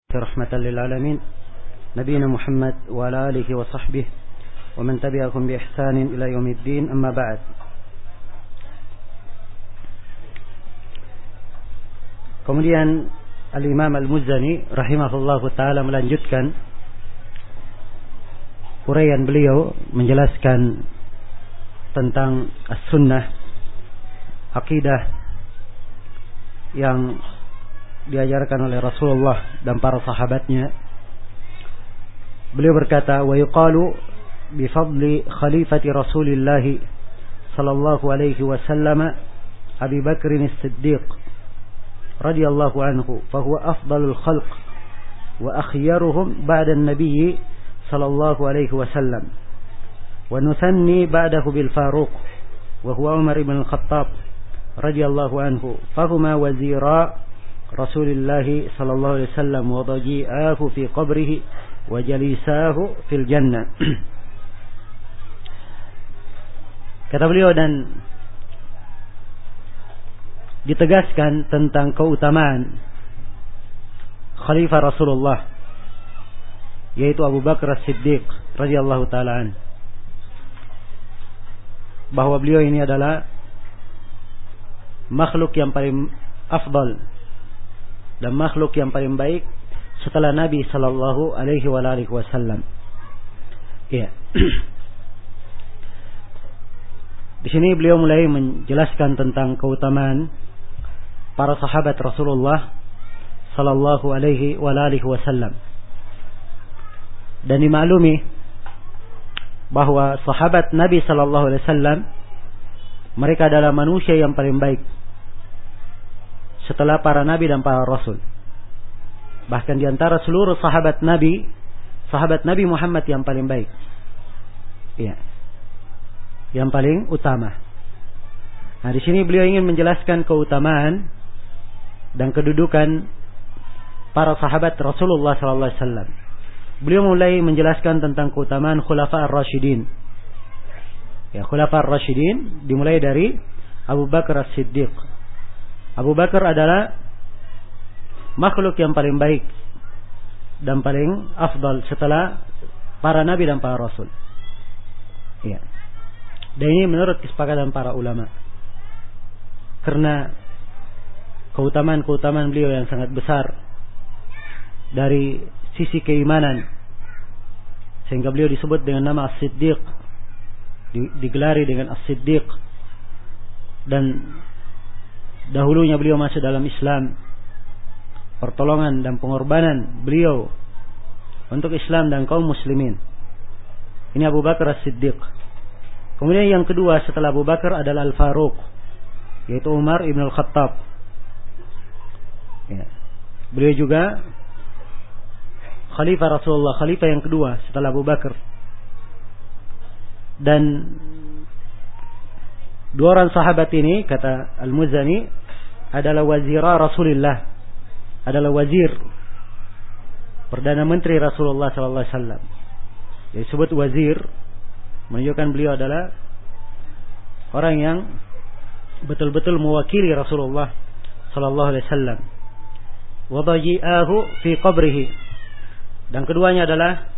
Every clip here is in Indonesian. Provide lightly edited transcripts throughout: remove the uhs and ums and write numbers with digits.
رحمة للعالمين نبينا محمد وعلى آله وصحبه ومن تبعهم بإحسان إلى يوم الدين أما بعد. Kemudian Al-Imam Al-Muzani rahimahullahu ta'ala melanjutkan uraian beliau menjelaskan tentang as-sunnah, akidah yang diajarkan oleh Rasulullah dan para sahabatnya. Beliau berkata, wa yuqalu bi fadli khalifati Rasulillah sallallahu alaihi wasallam Abi Bakr as-Siddiq radhiyallahu anhu fa huwa afdalul khalq wa akhyaruhum ba'da an-nabiy sallallahu alaihi wasallam wa nuthanni ba'dahu bil Faruq wa huwa Umar ibn al-Khattab radhiyallahu anhu fa huma wazira Rasulullah sallallahu alaihi wasallam wa daji'ahu fi qabrihi wa jalisahu fil jannah. Kata beliau, dan ditegaskan tentang keutamaan Khalifah Rasulullah, yaitu Abu Bakar As-Siddiq radhiyallahu ta'ala an, bahwa beliau ini adalah makhluk yang paling afdal dan makhluk yang paling baik setelah Nabi sallallahu alaihi wasallam. Ya. Di sini beliau mulai menjelaskan tentang keutamaan para sahabat Rasulullah sallallahu alaihi wasallam. Dan dimaklumi bahwa sahabat Nabi sallallahu alaihi wasallam mereka adalah manusia yang paling baik setelah para nabi dan para rasul. Bahkan di antara seluruh sahabat Nabi Muhammad yang paling baik. Iya. Yang paling utama. Nah, di sini beliau ingin menjelaskan keutamaan dan kedudukan para sahabat Rasulullah sallallahu alaihi wasallam. Beliau mulai menjelaskan tentang keutamaan Khulafa ar-Rasyidin. Ya, Khulafa ar-Rasyidin dimulai dari Abu Bakar As-Siddiq. Abu Bakar adalah makhluk yang paling baik dan paling afdal setelah para nabi dan para rasul. Ya. Dan ini menurut kesepakatan para ulama. Karena keutamaan beliau yang sangat besar dari sisi keimanan, sehingga beliau disebut dengan nama As-Siddiq, digelari dengan As-Siddiq. Dan dahulunya beliau masuk dalam Islam, pertolongan dan pengorbanan beliau untuk Islam dan kaum muslimin. Ini Abu Bakar As-Siddiq. Kemudian yang kedua setelah Abu Bakar adalah Al-Faruq, yaitu Umar ibn al-Khattab. Ya. Beliau juga Khalifah Rasulullah, Khalifah yang kedua setelah Abu Bakar. Dan dua orang sahabat ini, kata Al-Muzani, adalah wazira Rasulullah, adalah wazir, Perdana Menteri Rasulullah sallallahu alaihi wasallam. Yang disebut wazir menunjukkan beliau adalah orang yang betul-betul mewakili Rasulullah sallallahu alaihi wasallam. Wa daji'ahu fi qabrihi. Dan keduanya adalah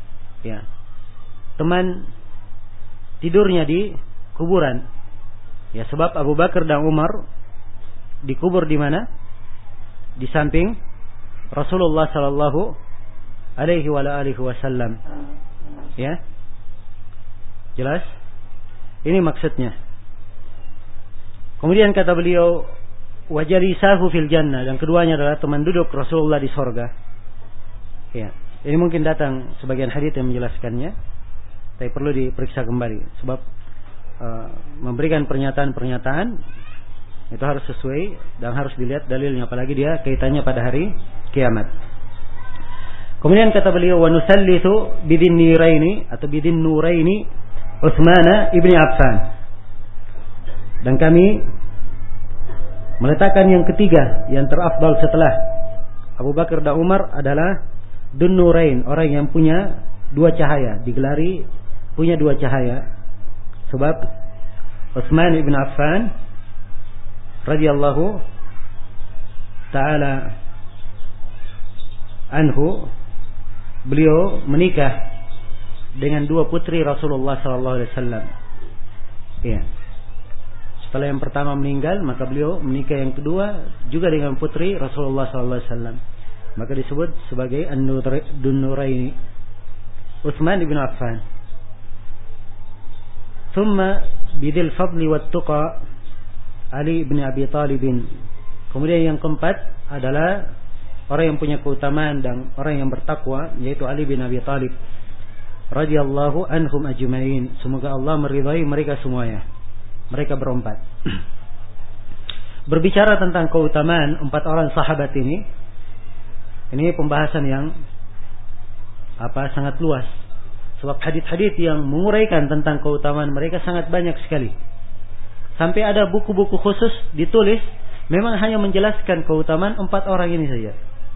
teman tidurnya di kuburan. Ya, sebab Abu Bakar dan Umar dikubur di mana? Di samping Rasulullah sallallahu alaihi wasallam. Ya. Jelas? Ini maksudnya. Kemudian kata beliau, wa jalisahu fil jannah, dan keduanya adalah teman duduk Rasulullah di surga. Ya. Ini mungkin datang sebagian hadits yang menjelaskannya, tapi perlu diperiksa kembali sebab memberikan pernyataan-pernyataan itu harus sesuai dan harus dilihat dalilnya, apalagi dia kaitannya pada hari kiamat. Kemudian kata beliau, wa nusallithu bidin nuraini atau bidin nuraini Utsman ibn Affan, dan kami meletakkan yang ketiga yang terafdal setelah Abu Bakar dan Umar adalah Dun Nurain, orang yang punya dua cahaya, digelari punya dua cahaya. Sebab Utsman ibn Affan radhiyallahu ta'ala anhu, beliau menikah dengan dua putri Rasulullah sallallahu alaihi wasallam. Ya. Setelah yang pertama meninggal, maka beliau menikah yang kedua juga dengan putri Rasulullah sallallahu alaihi wasallam. Maka disebut sebagai An-Nuraini. Utsman bin Affan. Thumma bidil fadli wat tuqa Ali bin Abi Thalib. Kemudian yang keempat adalah orang yang punya keutamaan dan orang yang bertakwa, yaitu Ali bin Abi Thalib radhiyallahu anhum ajmain. Semoga Allah meridai mereka semuanya. Mereka berempat. Berbicara tentang keutamaan empat orang sahabat ini pembahasan yang sangat luas. Sebab hadits-hadits yang menguraikan tentang keutamaan mereka sangat banyak sekali. Sampai ada buku-buku khusus ditulis memang hanya menjelaskan keutamaan empat orang ini saja.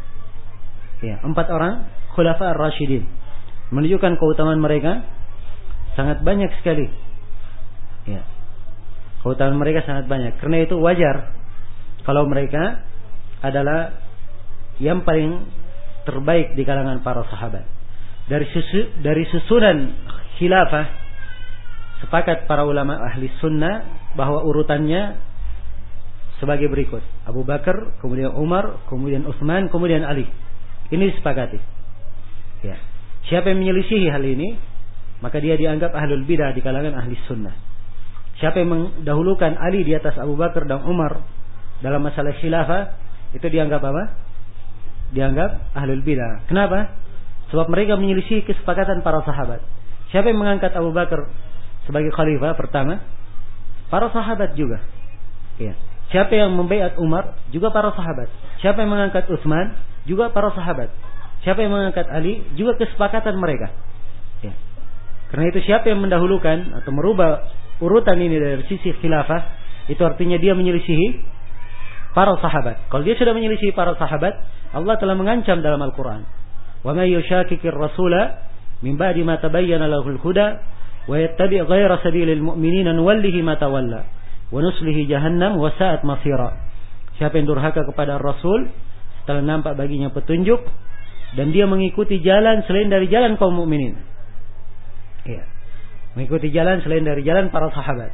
Ya, empat orang Khulafa ar-Rasyidin. Menunjukkan keutamaan mereka sangat banyak sekali. Ya. Keutamaan mereka sangat banyak. Karena itu wajar kalau mereka adalah yang paling terbaik di kalangan para sahabat. Dari susunan khilafah, sepakat para ulama ahli sunnah bahwa urutannya sebagai berikut: Abu Bakar, kemudian Umar, kemudian Utsman, kemudian Ali. Ini disepakati. Ya. Siapa yang menyelisihi hal ini, maka dia dianggap ahlul bidah di kalangan ahli sunnah. Siapa yang mendahulukan Ali di atas Abu Bakar dan Umar dalam masalah khilafah, itu dianggap apa? Dianggap ahlul bidah. Kenapa? Sebab mereka menyelisihi kesepakatan para sahabat. Siapa yang mengangkat Abu Bakar sebagai khalifah pertama? Para sahabat juga. Ya. Siapa yang membaiat Umar? Juga para sahabat. Siapa yang mengangkat Utsman? Juga para sahabat. Siapa yang mengangkat Ali? Juga kesepakatan mereka. Ya. Karena itu siapa yang mendahulukan atau merubah urutan ini dari sisi khilafah, itu artinya dia menyelisihi para sahabat. Kalau dia sudah menyelisihi para sahabat, Allah telah mengancam dalam Al-Quran, wa may yushaqiqir rasula min ba'di ma tabayyana lahul huda wa yattabi' ghayra sabilil mu'minina nuwallihi ma tawalla wa nuslihi jahannam wa sa'at masira. Siapa yang durhaka kepada Rasul setelah nampak baginya petunjuk dan dia mengikuti jalan selain dari jalan kaum mukminin. Ya. Mengikuti jalan selain dari jalan para sahabat.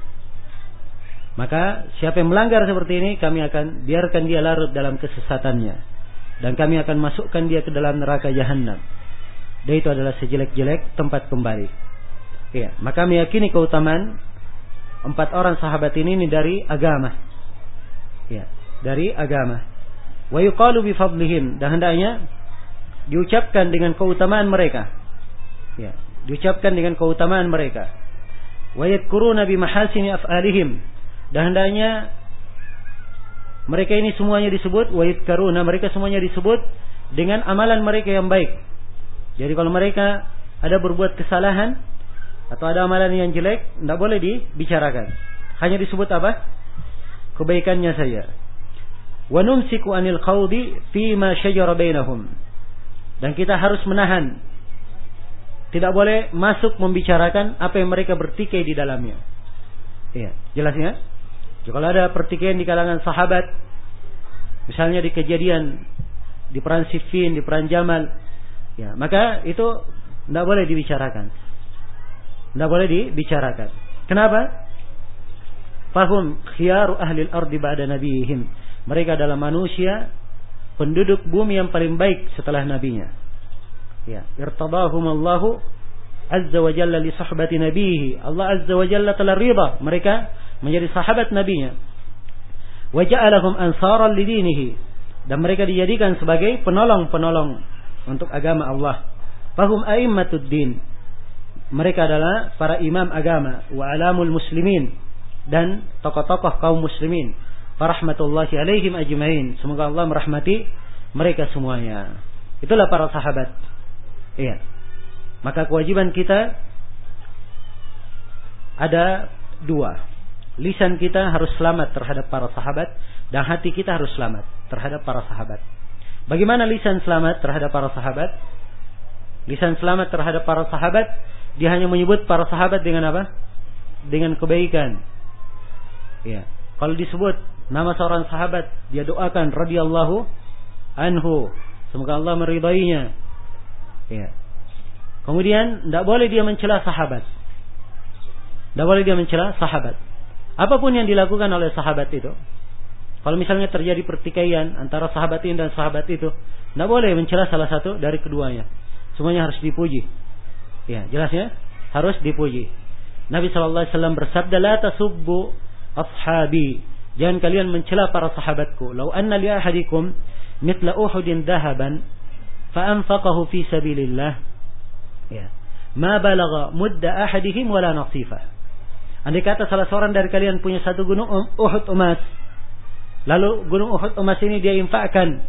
Maka siapa yang melanggar seperti ini, kami akan biarkan dia larut dalam kesesatannya, dan kami akan masukkan dia ke dalam neraka jahanam. Dan itu adalah sejelek-jelek tempat kembali. Ya, maka meyakini keutamaan empat orang sahabat ini dari agama. Ya, dari agama. Wa yuqalu bi fadlihim, dan hendaknya diucapkan dengan keutamaan mereka. Ya, diucapkan dengan keutamaan mereka. Wa yadhkuruna bi mahasini af'alihim, dan hendaknya mereka ini semuanya disebut wa yadhkuruna, mereka semuanya disebut dengan amalan mereka yang baik. Jadi kalau mereka ada berbuat kesalahan atau ada amalan yang jelek, tidak boleh dibicarakan. Hanya disebut apa? Kebaikannya saja. Wa numsiku anil khawdi fima syajara bainahum, dan kita harus menahan, tidak boleh masuk membicarakan apa yang mereka bertikai di dalamnya. Iya, jelasnya. Kalau ada pertikaian di kalangan sahabat, misalnya di kejadian di perang Siffin, di perang Jamal, ya, maka itu tidak boleh dibicarakan. Tidak boleh dibicarakan. Kenapa? Fahum khiyaru ahli al-ardi ba'da nabiyihim. Mereka adalah manusia, penduduk bumi yang paling baik setelah nabinya. Ya, irtadahumallahu azza wa jalla li sahbati nabihi. Allah azza wa jalla telah ridha mereka menjadi sahabat nabinya. Wa ja'alahum ansaran lidinihi, dan mereka dijadikan sebagai penolong-penolong untuk agama Allah. Fahum a'immatud din. Mereka adalah para imam agama, wa alamul muslimin, dan tokoh-tokoh kaum muslimin. Farahmatullahi alaihim ajmain. Semoga Allah merahmati mereka semuanya. Itulah para sahabat. Iya. Maka kewajiban kita ada dua. Lisan kita harus selamat terhadap para sahabat, dan hati kita harus selamat terhadap para sahabat. Bagaimana lisan selamat terhadap para sahabat? Lisan selamat terhadap para sahabat, dia hanya menyebut para sahabat dengan apa? Dengan kebaikan. Ya. Kalau disebut nama seorang sahabat, dia doakan radhiyallahu anhu, Semoga Allah meridainya. Ya. Kemudian tidak boleh dia mencela sahabat. Tidak boleh dia mencela sahabat. Apapun yang dilakukan oleh sahabat itu. Kalau misalnya terjadi pertikaian antara sahabat ini dan sahabat itu, tidak boleh mencela salah satu dari keduanya. Semuanya harus dipuji. Ya, jelasnya harus dipuji. Nabi SAW bersabda, "La tasubbu ashabi." Jangan kalian mencela para sahabatku. "Lau anna li ahadikum mithla Uhudin dhahaban fa anfaqahu fi sabilillah." Ya. "Ma balagha mudda ahadihim wala nasifah." Andai kata salah seorang dari kalian punya satu gunung Uhud emas, lalu gunung Uhud emas ini dia infakkan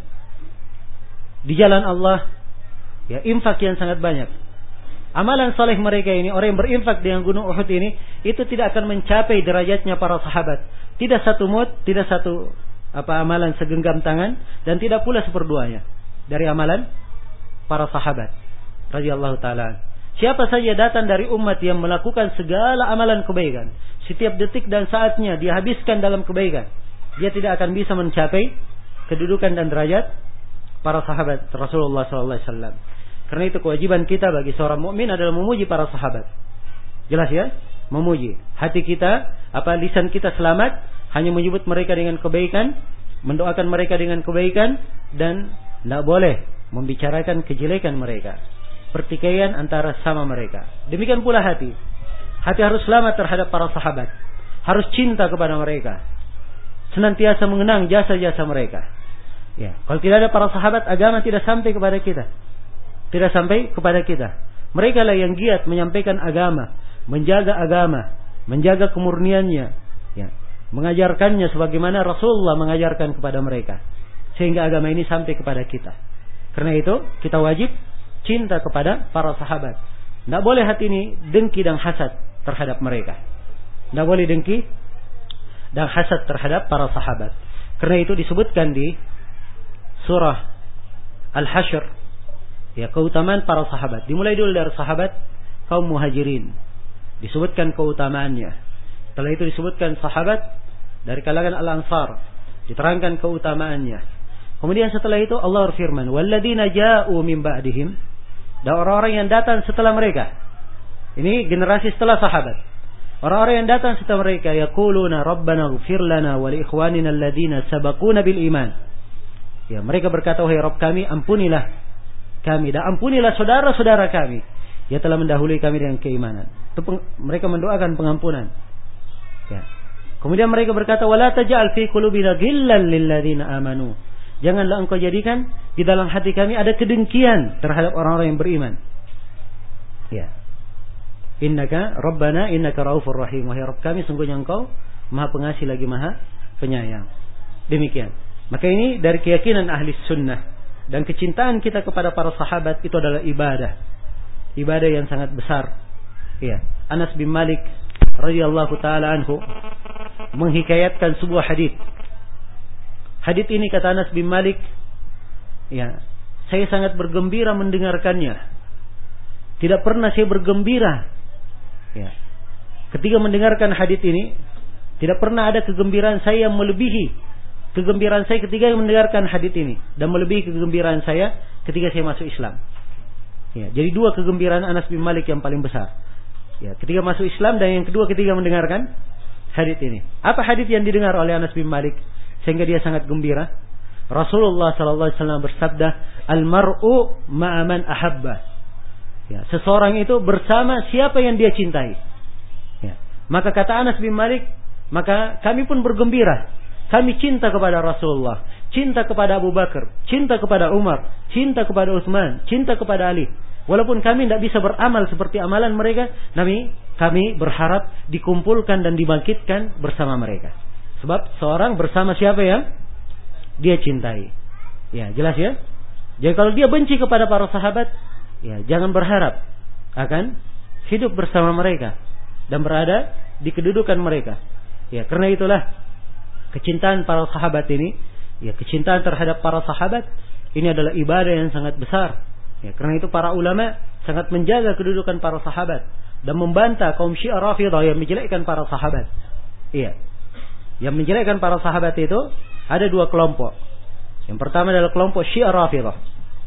di jalan Allah, ya, infak yang sangat banyak. Amalan soleh mereka ini, orang yang berinfak dengan gunung Uhud ini, itu tidak akan mencapai derajatnya para sahabat. Tidak satu mud, tidak satu amalan segenggam tangan, dan tidak pula seperduanya dari amalan para sahabat radhiyallahu taala. Siapa saja datang dari umat yang melakukan segala amalan kebaikan, setiap detik dan saatnya dia habiskan dalam kebaikan, dia tidak akan bisa mencapai kedudukan dan derajat para sahabat Rasulullah SAW. Karena itu kewajiban kita bagi seorang mukmin adalah memuji para sahabat. Jelas ya? Memuji. Hati kita, lisan kita selamat, hanya menyebut mereka dengan kebaikan, mendoakan mereka dengan kebaikan, dan tidak boleh membicarakan kejelekan mereka, pertikaian antara sama mereka. Demikian pula hati. Hati harus selamat terhadap para sahabat. Harus cinta kepada mereka. Senantiasa mengenang jasa-jasa mereka. Ya, kalau tidak ada para sahabat, agama tidak sampai kepada kita. Tidak sampai kepada kita. Mereka lah yang giat menyampaikan agama, menjaga kemurniannya, ya, mengajarkannya sebagaimana Rasulullah mengajarkan kepada mereka, sehingga agama ini sampai kepada kita. Karena itu kita wajib cinta kepada para sahabat. Tidak boleh hati ini dengki dan hasad terhadap mereka. Tidak boleh dengki dan hasad terhadap para sahabat. Karena itu disebutkan di surah Al-Hasyr, ya, keutamaan para sahabat. Dimulai dulu dari sahabat kaum muhajirin, disebutkan keutamaannya. Setelah itu disebutkan sahabat dari kalangan Al-Ansar, diterangkan keutamaannya. Kemudian setelah itu Allah berfirman, "Walladzina ja'u min ba'dihim," dan orang-orang yang datang setelah mereka. Ini generasi setelah sahabat. Orang-orang yang datang setelah mereka, yaquluna rabbana ighfir lana wa li ikhwanina alladzina sabaquna bil iman. Ya, mereka berkata, "Wahai Rabb kami, ampunilah kami dan ampunilah saudara-saudara kami yang telah mendahului kami dengan keimanan." Mereka mendoakan pengampunan. Ya. Kemudian mereka berkata, "Wala taj'al fi qulubina ghillan lil ladzina amanu." Janganlah engkau jadikan di dalam hati kami ada kedengkian terhadap orang-orang yang beriman. Ya. Innaka Rabbana innaka Raufur Rahim. Wahai Rabb kami, sungguhnya engkau Maha Pengasih lagi Maha Penyayang. Demikian. Maka ini dari keyakinan ahli sunnah. Dan kecintaan kita kepada para sahabat itu adalah ibadah. Ibadah yang sangat besar. Ya. Anas bin Malik radhiyallahu taala anhu menghikayatkan sebuah hadits. Hadits ini kata Anas bin Malik, ya, saya sangat bergembira mendengarkannya. Tidak pernah saya bergembira, ya, ketika mendengarkan hadits ini. Tidak pernah ada kegembiraan saya yang melebihi kegembiraan saya ketika mendengarkan hadits ini, dan melebihi kegembiraan saya ketika saya masuk Islam. Ya, jadi dua kegembiraan Anas bin Malik yang paling besar. Ya, ketika masuk Islam, dan yang kedua ketika mendengarkan hadits ini. Apa hadits yang didengar oleh Anas bin Malik sehingga dia sangat gembira? Rasulullah sallallahu alaihi wasallam bersabda, "Al-mar'u ma'a man ahabba." Ya, seseorang itu bersama siapa yang dia cintai. Ya, maka kata Anas bin Malik, maka kami pun bergembira. Kami cinta kepada Rasulullah, cinta kepada Abu Bakar, cinta kepada Umar, cinta kepada Utsman, cinta kepada Ali. Walaupun kami tidak bisa beramal seperti amalan mereka, kami berharap dikumpulkan dan dibangkitkan bersama mereka. Sebab seorang bersama siapa yang dia cintai. Ya, jelas ya? Jadi kalau dia benci kepada para sahabat, ya, jangan berharap akan hidup bersama mereka dan berada di kedudukan mereka. Ya, karena itulah kecintaan para sahabat ini, ya, kecintaan terhadap para sahabat ini adalah ibadah yang sangat besar. Ya, karena itu para ulama sangat menjaga kedudukan para sahabat dan membantah kaum Syiah Rafidah yang menjelekkan para sahabat. Iya. Yang menjelekkan para sahabat itu ada dua kelompok. Yang pertama adalah kelompok Syiah Rafidah.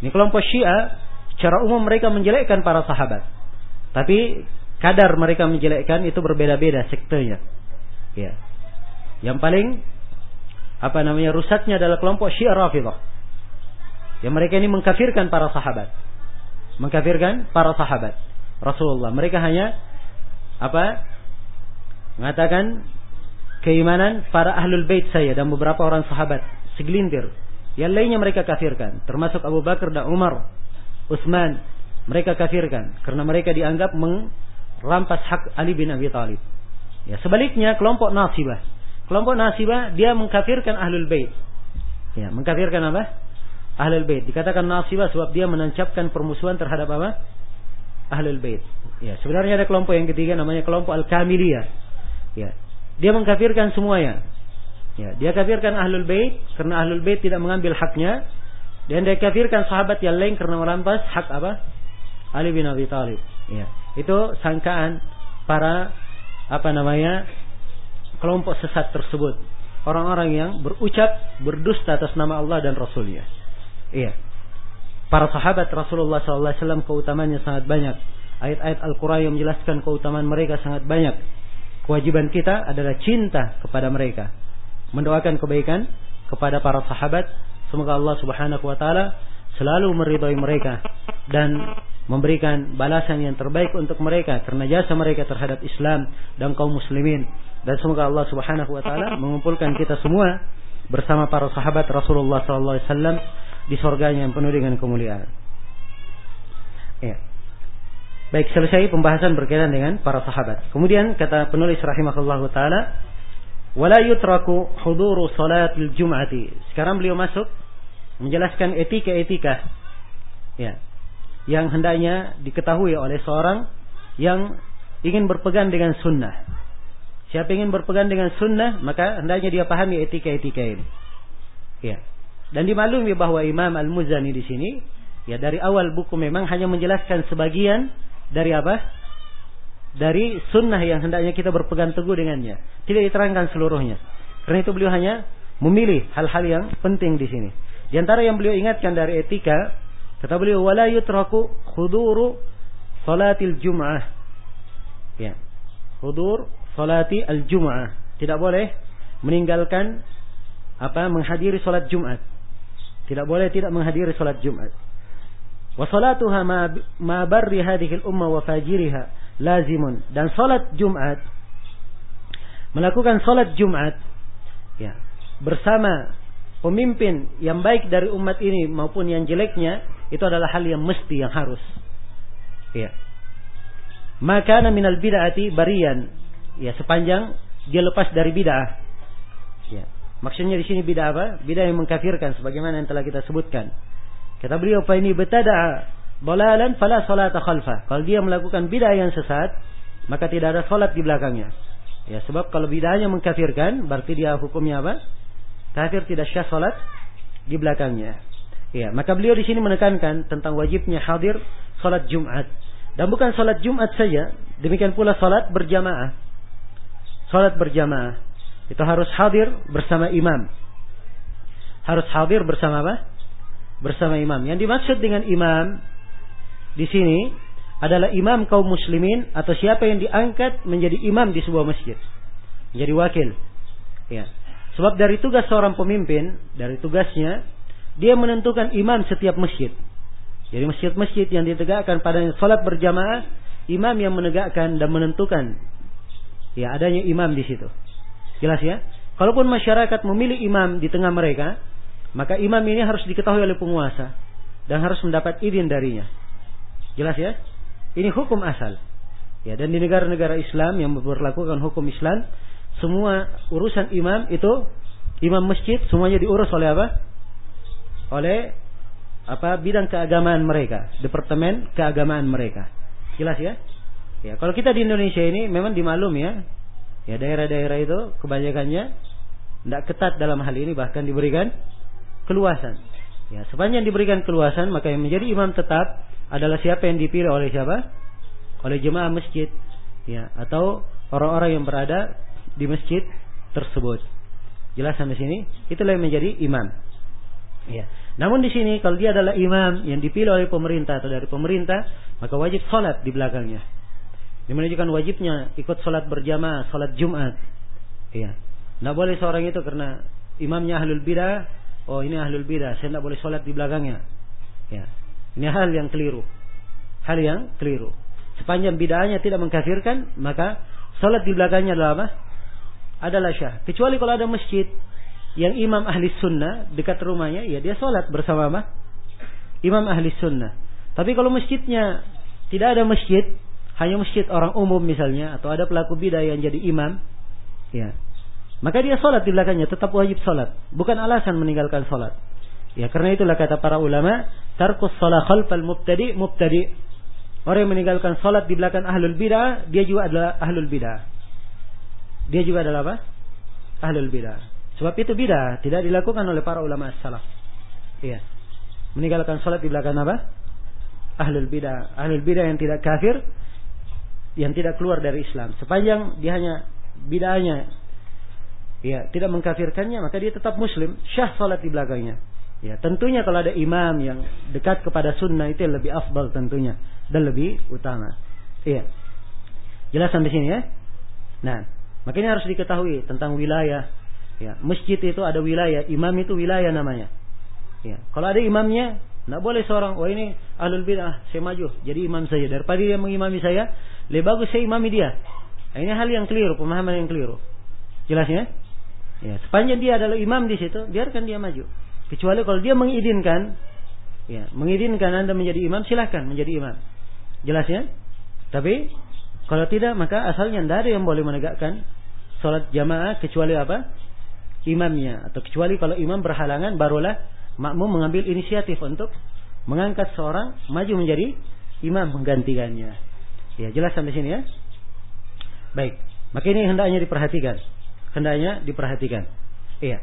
Ini kelompok Syiah secara umum mereka menjelekkan para sahabat. Tapi kadar mereka menjelekkan itu berbeda-beda sektenya. Ya. Yang paling rusaknya adalah kelompok Syiah Rafidhah. Yang mereka ini mengkafirkan para sahabat. Mengkafirkan para sahabat Rasulullah. Mereka hanya mengatakan keimanan para ahlul bait saya dan beberapa orang sahabat segelintir. Yang lainnya mereka kafirkan, termasuk Abu Bakar dan Umar, Utsman. Mereka kafirkan karena mereka dianggap merampas hak Ali bin Abi Thalib. Ya, sebaliknya kelompok Nasibah. Kelompok Nasibah dia mengkafirkan ahlul bait. Ya, mengkafirkan apa? Ahlul bait. Dikatakan Nasibah sebab dia menancapkan permusuhan terhadap apa? Ahlul bait. Ya, sebenarnya ada kelompok yang ketiga namanya kelompok Al-Kamiliyah. Ya. Dia mengkafirkan semuanya. Ya, dia kafirkan ahlul bait karena ahlul bait tidak mengambil haknya, dan dia kafirkan sahabat yang lain karena merampas hak apa? Ali bin Abi Thalib. Ya. Itu sangkaan para kelompok sesat tersebut. Orang-orang yang berucap berdusta atas nama Allah dan Rasulnya. Iya. Para sahabat Rasulullah SAW keutamaannya sangat banyak. Ayat-ayat Al-Quran yang menjelaskan keutamaan mereka sangat banyak. Kewajiban kita adalah cinta kepada mereka, mendoakan kebaikan kepada para sahabat. Semoga Allah Subhanahu wa taala selalu meridhai mereka dan memberikan balasan yang terbaik untuk mereka karena jasa mereka terhadap Islam dan kaum muslimin. Dan semoga Allah Subhanahu wa taala mengumpulkan kita semua bersama para sahabat Rasulullah sallallahu alaihi wasallam di surganya yang penuh dengan kemuliaan. Ya. Baik, selesai pembahasan berkaitan dengan para sahabat. Kemudian kata penulis rahimahullahu taala, wala yutraku huduru salatil jum'ati. Sekarang beliau masuk menjelaskan etika-etika ya, yang hendaknya diketahui oleh seorang yang ingin berpegang dengan sunnah. Siapa ingin berpegang dengan sunnah, maka hendaknya dia pahami etika-etika ini. Ya. Dan dimaklumi bahwa Imam Al-Muzani di sini ya dari awal buku memang hanya menjelaskan sebagian dari apa? Dari sunnah yang hendaknya kita berpegang teguh dengannya. Tidak diterangkan seluruhnya. Karena itu beliau hanya memilih hal-hal yang penting di sini. Di antara yang beliau ingatkan dari etika, kata beliau, wala yutraku huduru salatil jum'ah. Ya. Hudur salati al-jum'ah. Tidak boleh meninggalkan menghadiri salat Jumat. Tidak boleh tidak menghadiri salat Jumat. Wa salatuha ma barri hadhihi al-umma wa fajiriha lazimun. Dan salat Jumat, melakukan salat Jumat ya, bersama pemimpin yang baik dari umat ini maupun yang jeleknya, itu adalah hal yang mesti, yang harus. Ya. Maka minal bid'ati barian. Ya, sepanjang dia lepas dari bid'ah. Ya. Maksudnya di sini bid'ah apa? Bid'ah yang mengkafirkan sebagaimana yang telah kita sebutkan. Kata beliau, fa ini betada'a dalalan fala salata khalfa. Kalau dia melakukan bid'ah yang sesat, maka tidak ada salat di belakangnya. Ya, sebab kalau bid'ahnya mengkafirkan, berarti dia hukumnya apa? Kafir, tidak syah salat di belakangnya. Ya, maka beliau di sini menekankan tentang wajibnya hadir salat Jumat. Dan bukan salat Jumat saja, demikian pula salat berjamaah. Salat berjamaah itu harus hadir bersama imam. Harus hadir bersama apa? Bersama imam. Yang dimaksud dengan imam di sini adalah imam kaum muslimin atau siapa yang diangkat menjadi imam di sebuah masjid, menjadi wakil. Ya. Sebab dari tugas seorang pemimpin, dari tugasnya dia menentukan imam setiap masjid. Jadi masjid-masjid yang ditegakkan pada salat berjamaah, imam yang menegakkan dan menentukan ya adanya imam di situ. Jelas ya? Kalaupun masyarakat memilih imam di tengah mereka, maka imam ini harus diketahui oleh penguasa dan harus mendapat izin darinya. Jelas ya? Ini hukum asal. Ya, dan di negara-negara Islam yang memperlakukan hukum Islam, semua urusan imam itu, imam masjid semuanya diurus oleh apa? Oleh bidang keagamaan mereka, departemen keagamaan mereka. Jelas ya? Ya, kalau kita di Indonesia ini memang dimaklum ya. Ya, daerah-daerah itu kebanyakannya tidak ketat dalam hal ini, bahkan diberikan keluasan. Ya, sepanjang diberikan keluasan, maka yang menjadi imam tetap adalah siapa yang dipilih oleh siapa? Oleh jemaah masjid, ya, atau orang-orang yang berada di masjid tersebut. Jelas sampai sini? Itulah yang menjadi imam. Ya. Namun di sini kalau dia adalah imam yang dipilih oleh pemerintah atau dari pemerintah, maka wajib salat di belakangnya. Ini menunjukkan wajibnya ikut salat berjamaah, salat Jumat. Iya. Tidak boleh seorang itu karena imamnya ahlul bidah, oh ini ahlul bidah, saya tidak boleh salat di belakangnya. Ya. Ini hal yang keliru. Hal yang keliru. Sepanjang bid'ahnya tidak mengkafirkan, maka salat di belakangnya adalah apa? Adalah syah. Kecuali kalau ada masjid yang imam ahli sunnah dekat rumahnya, ya dia salat bersama apa? Imam ahli sunnah. Tapi kalau masjidnya tidak ada masjid, hanya masjid orang umum misalnya, atau ada pelaku bidah yang jadi imam, ya, maka dia salat di belakangnya, tetap wajib salat. Bukan alasan meninggalkan salat. Ya, karena itulah kata para ulama, tarkus shalah khalfal mubtadi mubtadi. Orang yang meninggalkan salat di belakang ahlul bidah, dia juga adalah ahlul bidah. Dia juga adalah apa? Ahlul bidah. Sebab itu bidah tidak dilakukan oleh para ulama as-salaf. Iya. Meninggalkan salat di belakang apa? Ahlul bidah. Ahlul bidah yang tidak kafir, yang tidak keluar dari Islam. Sepanjang dia hanya bid'ahnya, ya, tidak mengkafirkannya, maka dia tetap muslim, syah salat di belakangnya. Ya, tentunya kalau ada imam yang dekat kepada sunnah itu lebih afdal tentunya dan lebih utama. Iya. Jelas sampai sini ya? Nah, makanya harus diketahui tentang wilayah. Ya, masjid itu ada wilayah, imam itu wilayah namanya. Ya, kalau ada imamnya, tidak boleh seorang, wah ini ahlul bidah, saya maju jadi imam saja. Daripada dia mengimami saya, lebih bagus saya imami dia. Nah, ini hal yang keliru, pemahaman yang keliru. Jelas ya? Ya, sepanjang dia adalah imam di situ, biarkan dia maju. Kecuali kalau dia mengizinkan, ya, mengizinkan Anda menjadi imam, silahkan menjadi imam. Jelas ya? Tapi kalau tidak, maka asalnya tidak ada yang boleh menegakkan salat jamaah kecuali apa? Imamnya, atau kecuali kalau imam berhalangan, barulah makmum mengambil inisiatif untuk mengangkat seorang maju menjadi imam menggantikannya. Ya, jelas sampai sini ya. Baik, maka ini hendaknya diperhatikan. Hendaknya diperhatikan. Iya.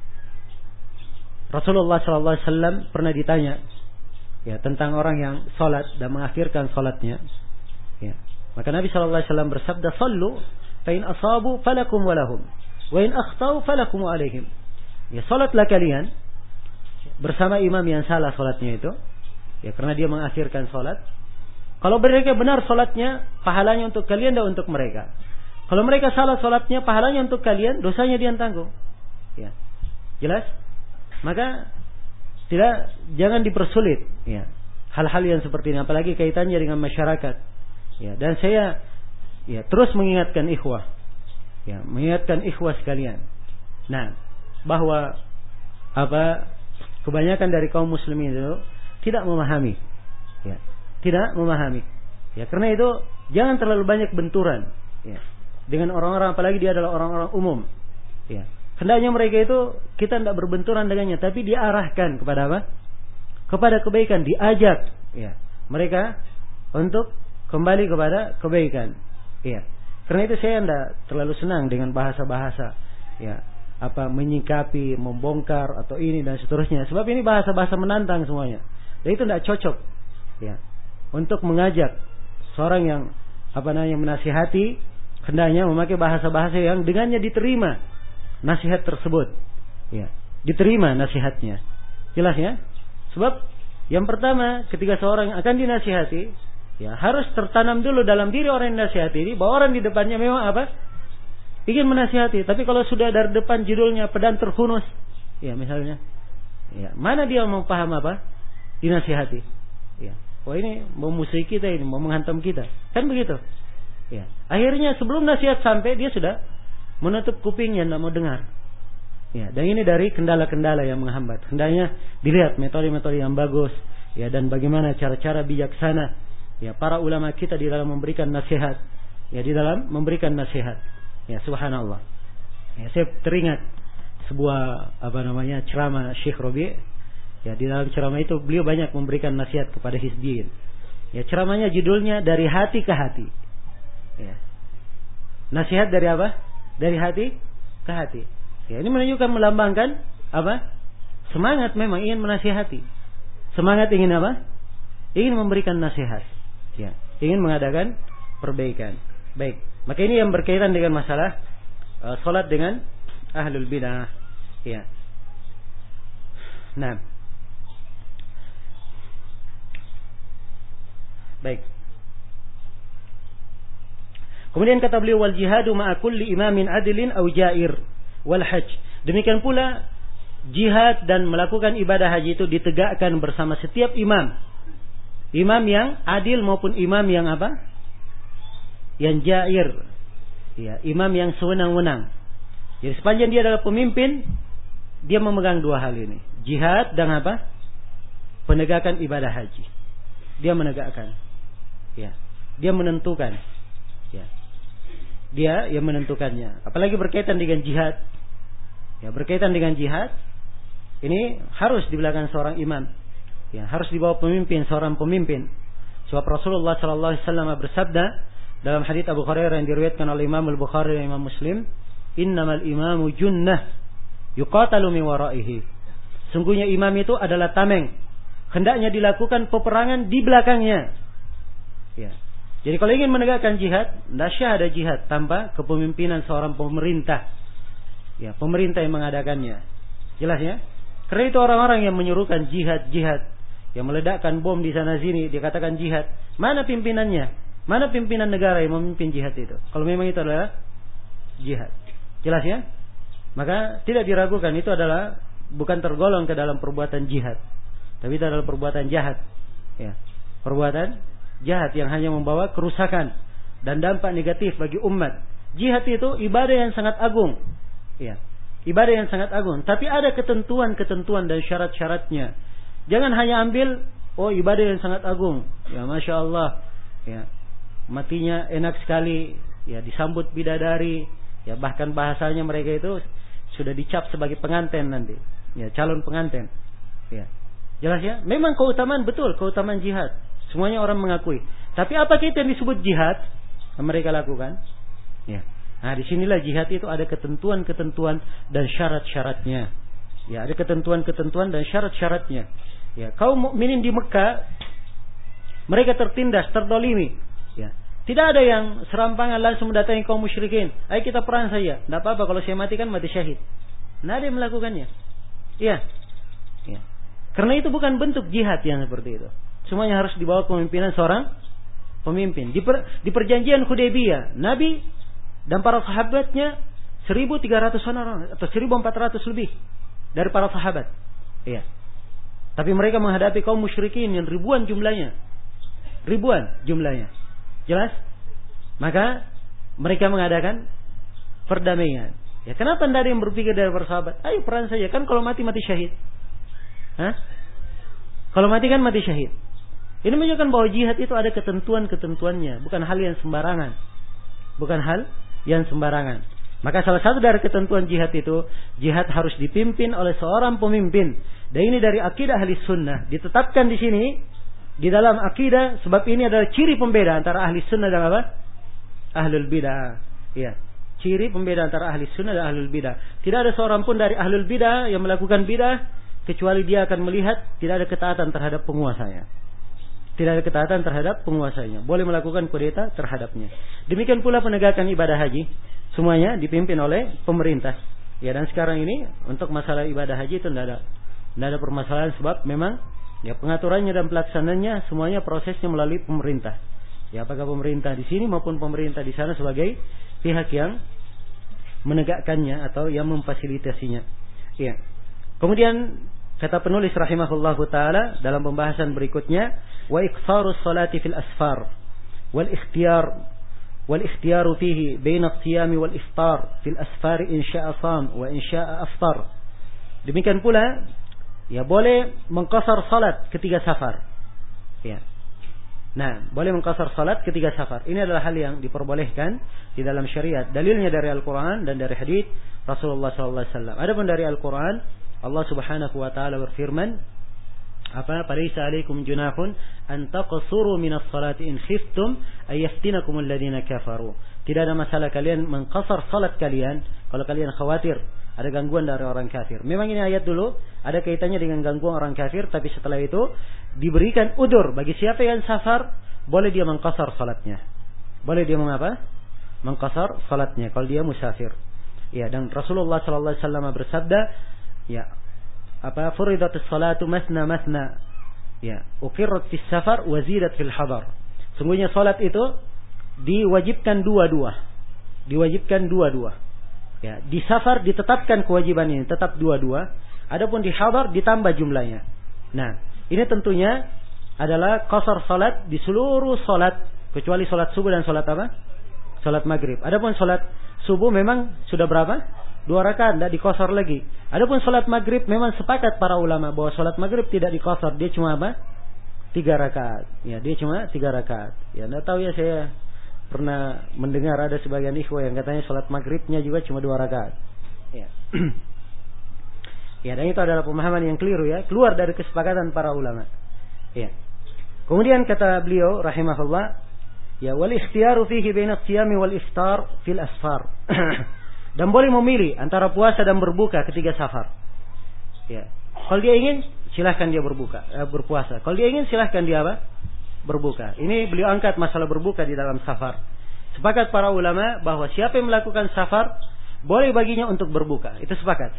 Rasulullah SAW pernah ditanya, ya, tentang orang yang salat dan mengakhirkan salatnya. Ya. Maka Nabi SAW bersabda, "Sallu fa in asabu falakum walahum. Wa in akhtau falakum alaihim." Ya, salatlah kalian bersama imam yang salah salatnya itu, ya, karena dia mengakhirkan salat. Kalau mereka benar salatnya, pahalanya untuk kalian dan untuk mereka. Kalau mereka salah salatnya, pahalanya untuk kalian, dosanya dia yang tanggung. Ya. Jelas? Maka jangan dipersulit, ya, hal-hal yang seperti ini, apalagi kaitannya dengan masyarakat. Ya, dan saya, ya, terus mengingatkan ikhwah. Ya, mengingatkan ikhwah sekalian. Nah, bahwa kebanyakan dari kaum muslimin itu tidak memahami. Ya, tidak memahami. Ya, karena itu jangan terlalu banyak benturan, ya, dengan orang-orang, apalagi dia adalah orang-orang umum. Ya. Hendaknya mereka itu kita tidak berbenturan dengannya, tapi diarahkan kepada apa? Kepada kebaikan, diajak, ya, mereka untuk kembali kepada kebaikan. Ya. Karena itu saya tidak terlalu senang dengan bahasa-bahasa, ya, menyikapi, membongkar atau ini dan seterusnya. Sebab ini bahasa-bahasa menantang semuanya. Dan itu tidak cocok, ya, untuk mengajak seorang yang menasihati, hendaknya memakai bahasa-bahasa yang dengannya diterima nasihat tersebut, ya, diterima nasihatnya. Jelas ya? Sebab yang pertama, ketika seorang akan dinasihati, ya, harus tertanam dulu dalam diri orang yang nasihati ini bahwa orang di depannya memang ingin menasihati. Tapi kalau sudah dari depan judulnya pedang terhunus, ya, misalnya, ya, mana dia mau paham dinasihati? Ya, oh ini mau musuh kita, ini mau menghantam kita, kan begitu? Ya, akhirnya sebelum nasihat sampai dia sudah menutup kupingnya, tidak mau dengar. Ya, dan ini dari kendala-kendala yang menghambat. Hendaknya dilihat metode-metode yang bagus, ya, dan bagaimana cara-cara bijaksana, ya, para ulama kita di dalam memberikan nasihat, ya, di dalam memberikan nasihat. Ya, subhanallah. Ya, saya teringat sebuah ceramah Syekh Rabi'. Ya, di dalam ceramah itu beliau banyak memberikan nasihat kepada hizbiyin. Ya, ceramahnya judulnya Dari Hati ke Hati. Ya. Nasihat dari apa? Dari hati ke hati. Ya, ini menunjukkan, melambangkan semangat memang ingin menasihati. Semangat ingin ingin memberikan nasihat. Ya, ingin mengadakan perbaikan. Baik. Maka ini yang berkaitan dengan masalah salat dengan ahlul bidah. Ya. Nah, Baik. Kemudian kata beliau, wal jihadu ma'a kulli imamin adilin aw jair wal hajj. Demikian pula jihad dan melakukan ibadah haji itu ditegakkan bersama setiap imam. Imam yang adil maupun imam yang apa? Yang jair. Ya, imam yang sewenang-wenang. Jadi sepanjang dia adalah pemimpin, dia memegang dua hal ini. Jihad dan apa? Penegakan ibadah haji. Dia menegakkan. Ya. Dia menentukan. Ya. Dia yang menentukannya. Apalagi berkaitan dengan jihad. Ya, berkaitan dengan jihad, ini harus di belakang seorang imam. Ya, harus di bawah pemimpin, seorang pemimpin. Sebab Rasulullah sallallahu alaihi wasallam bersabda dalam hadits Abu Hurairah yang diriwayatkan oleh Imam Al-Bukhari dan Imam Muslim, "Innamal imamu junnah yuqatalu min waraihi." Sungguhnya imam itu adalah tameng. Hendaknya dilakukan peperangan di belakangnya. Ya. Jadi kalau ingin menegakkan jihad, tidak syah ada jihad tanpa kepemimpinan seorang pemerintah. Ya, pemerintah yang mengadakannya. Jelas ya? Karena itu orang-orang yang menyuruhkan jihad, yang meledakkan bom di sana sini, dikatakan jihad. Mana pimpinannya? Mana pimpinan negara yang memimpin jihad itu? Kalau memang itu adalah jihad. Jelas ya? Maka tidak diragukan itu adalah bukan tergolong ke dalam perbuatan jihad. Tapi itu adalah perbuatan jahat. Ya. Perbuatan jahat yang hanya membawa kerusakan dan dampak negatif bagi umat. Jihad itu ibadah yang sangat agung. Ya. Ibadah yang sangat agung. Tapi ada ketentuan-ketentuan dan syarat-syaratnya. Jangan hanya ambil, oh ibadah yang sangat agung. Ya, Masya Allah. Ya. Matinya enak sekali. Ya, disambut bidadari. Ya, bahkan bahasanya mereka itu sudah dicap sebagai pengantin nanti. Ya, calon pengantin. Ya. Jelas ya? Memang keutamaan, betul, keutamaan jihad. Semuanya orang mengakui. Tapi apa itu yang disebut jihad yang mereka lakukan? Ya. Nah, disinilah jihad itu ada ketentuan-ketentuan dan syarat-syaratnya. Ya, ada ketentuan-ketentuan dan syarat-syaratnya. Ya, kaum mukminin di Mekah mereka tertindas, terdolimi. Ya. Tidak ada yang serampangan langsung mendatangi kaum musyrikin. Ayo kita perang saja. Tidak apa-apa, kalau saya mati kan mati syahid. Tidak ada yang melakukannya. Iya. Ya. Karena itu bukan bentuk jihad yang seperti itu. Semuanya harus dibawa kepemimpinan seorang pemimpin. Di perjanjian Hudaybiyah, Nabi dan para sahabatnya 1.300 orang atau 1.400 lebih dari para sahabat. Iya. Tapi mereka menghadapi kaum musyrikin yang ribuan jumlahnya. Jelas? Maka mereka mengadakan perdamaian. Ya, kenapa tidak ada yang berpikir dari para sahabat? Ayo perang saja, kan kalau mati syahid. Hah? Kalau mati kan mati syahid. Ini menunjukkan bahwa jihad itu ada ketentuan-ketentuannya, bukan hal yang sembarangan. Maka salah satu dari ketentuan jihad itu, jihad harus dipimpin oleh seorang pemimpin. Dan ini dari akidah ahli sunnah. Ditetapkan di sini, di dalam akidah, sebab ini adalah ciri pembeda antara ahli sunnah dan apa? Ahlul bidah. Ya. Ciri pembeda antara ahli sunnah dan ahlul bidah. Tidak ada seorang pun dari ahlul bidah yang melakukan bidah, kecuali dia akan melihat tidak ada ketaatan terhadap penguasanya. Boleh melakukan kudeta terhadapnya. Demikian pula penegakan ibadah haji. Semuanya dipimpin oleh pemerintah. Ya, dan sekarang ini untuk masalah ibadah haji itu tidak ada permasalahan. Sebab memang ya pengaturannya dan pelaksananya semuanya prosesnya melalui pemerintah. Ya, apakah pemerintah di sini maupun pemerintah di sana sebagai pihak yang menegakkannya atau yang memfasilitasinya. Ya. Kemudian kata penulis rahimahullahu taala dalam pembahasan berikutnya, wa iqsarus salati fil asfar wal ikhtiyaru fihi baina as-siyam wal iftar fil asfar in sya'a sham wa in sya'a aftar. Demikian pula ya boleh mengqasar salat ketika safar. Ya. Nah, boleh mengqasar salat ketika safar. Ini adalah hal yang diperbolehkan di dalam syariat. Dalilnya dari Al-Qur'an dan dari hadis Rasulullah sallallahu alaihi wasallam. Adapun dari Al-Qur'an, Allah Subhanahu wa taala berfirman, "Falaisa 'alaikum junahun an taqsuru minas salati in khiftum ay yaftinakum alladziina kafaru." Tidak ada masalah kalian mengqasar salat kalian kalau kalian khawatir ada gangguan dari orang kafir. Memang ini ayat dulu ada kaitannya dengan gangguan orang kafir, tapi setelah itu diberikan udur bagi siapa yang safar, boleh dia mengqasar salatnya. Boleh dia mengqasar salatnya kalau dia musafir. Ya, dan Rasulullah sallallahu alaihi wasallam bersabda, ya, furidatus salatu masna. Ya, uqirrat fis safar wa zidat fil hadar. Sungguhnya salat itu diwajibkan dua-dua. Diwajibkan dua-dua. Ya, di safar ditetapkan kewajiban ini tetap dua-dua. Adapun di hadar ditambah jumlahnya. Nah, ini tentunya adalah qasar salat di seluruh salat kecuali salat subuh dan salat apa? Salat maghrib. Adapun salat subuh memang sudah berapa? 2 rakaat, tidak diqasar lagi. Adapun salat maghrib memang sepakat para ulama bahwa salat maghrib tidak diqasar, dia cuma apa? 3 rakaat. Ya, dia cuma 3 rakaat. Ya, tidak tahu ya, saya pernah mendengar ada sebagian ikhwah yang katanya salat maghribnya juga cuma 2 rakaat. Ya. Ya, dan itu adalah pemahaman yang keliru ya, keluar dari kesepakatan para ulama. Ya. Kemudian kata beliau rahimahullah, ya wal ikhtiyaru fihi baina as-siyami wal iftar fil asfar. Dan boleh memilih antara puasa dan berbuka ketika safar. Ya. Kalau dia ingin silahkan dia berpuasa. Kalau dia ingin silahkan dia apa? Berbuka. Ini beliau angkat masalah berbuka di dalam safar. Sepakat para ulama bahwa siapa yang melakukan safar boleh baginya untuk berbuka. Itu sepakat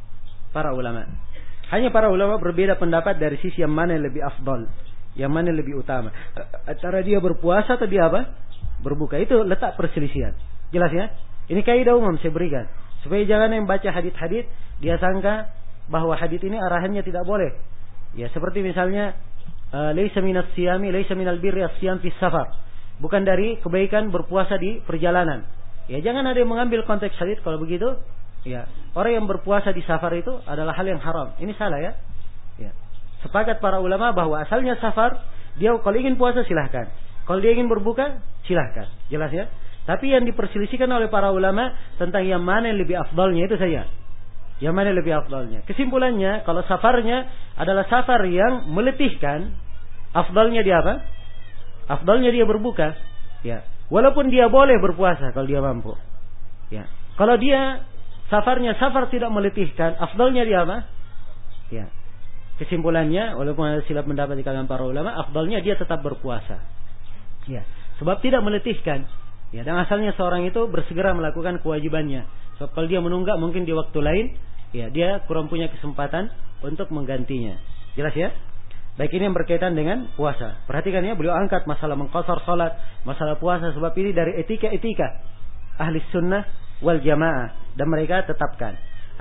para ulama. Hanya para ulama berbeda pendapat dari sisi yang mana yang lebih afdal, yang mana yang lebih utama. Antara dia berpuasa atau dia apa? Berbuka. Itu letak perselisihan. Jelas ya? Ini kaidah umum saya berikan. Supaya jangan yang baca hadits-hadits dia sangka bahwa hadits ini arahannya tidak boleh. Ya, seperti misalnya laisa minas siyami, laisa minal birri as-siyam fis safar. Bukan dari kebaikan berpuasa di perjalanan. Ya, jangan ada yang mengambil konteks hadits kalau begitu. Ya, orang yang berpuasa di safar itu adalah hal yang haram. Ini salah ya. Ya. Sepakat para ulama bahwa asalnya safar, dia kalau ingin puasa silahkan. Kalau dia ingin berbuka silahkan. Jelas ya? Tapi yang diperselisihkan oleh para ulama tentang yang mana yang lebih afdalnya itu saja. Yang mana yang lebih afdalnya. Kesimpulannya, kalau safarnya adalah safar yang meletihkan, afdalnya dia apa? Afdalnya dia berbuka. Ya. Walaupun dia boleh berpuasa kalau dia mampu. Ya. Kalau dia safarnya safar tidak meletihkan, afdalnya dia apa? Ya. Kesimpulannya, walaupun ada silap pendapat di kalangan para ulama, afdalnya dia tetap berpuasa. Ya. Sebab tidak meletihkan. Ya, dan asalnya seorang itu bersegera melakukan kewajibannya. So, kalau dia menunggak mungkin di waktu lain, ya dia kurang punya kesempatan untuk menggantinya. Jelas ya? Baik, ini yang berkaitan dengan puasa. Perhatikan ya, beliau angkat masalah mengqasar salat, masalah puasa, sebab ini dari etika-etika ahli sunnah wal jamaah, dan mereka tetapkan.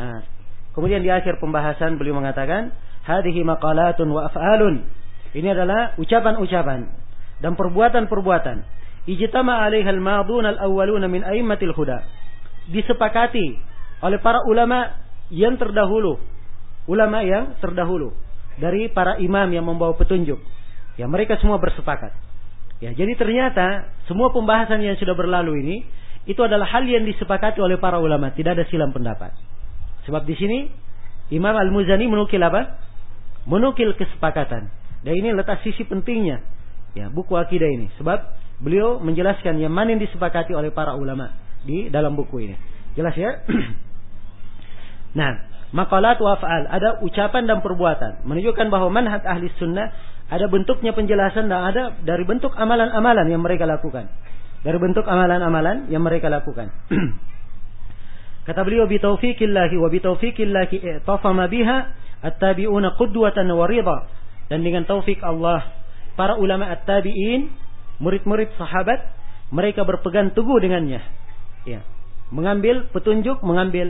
Kemudian di akhir pembahasan beliau mengatakan, hadhihi maqalatun wa af'alun. Ini adalah ucapan-ucapan dan perbuatan-perbuatan. Ijtama 'alaiha al-madun al-awwaluna min a'immatil huda. Disepakati oleh para ulama yang terdahulu. Ulama yang terdahulu dari para imam yang membawa petunjuk. Ya, mereka semua bersepakat. Ya, jadi ternyata semua pembahasan yang sudah berlalu ini itu adalah hal yang disepakati oleh para ulama, tidak ada silang pendapat. Sebab di sini Imam Al-Muzani menukil apa? Menukil kesepakatan. Dan ini letak sisi pentingnya ya buku akidah ini. Sebab beliau menjelaskan yang mana yang disepakati oleh para ulama di dalam buku ini. Jelas ya? Nah, maqalat wa af'al, ada ucapan dan perbuatan, menunjukkan bahwa manhaj ahli sunnah ada bentuknya penjelasan dan ada dari bentuk amalan-amalan yang mereka lakukan. Dari bentuk amalan-amalan yang mereka lakukan. Kata beliau, bi taufiqillahi wa bi taufiqillahi tafama biha at-tabi'una qudwatan wa ridha. Dan dengan taufik Allah, para ulama at-tabi'in, murid-murid sahabat, mereka berpegang teguh dengannya. Ya. Mengambil petunjuk,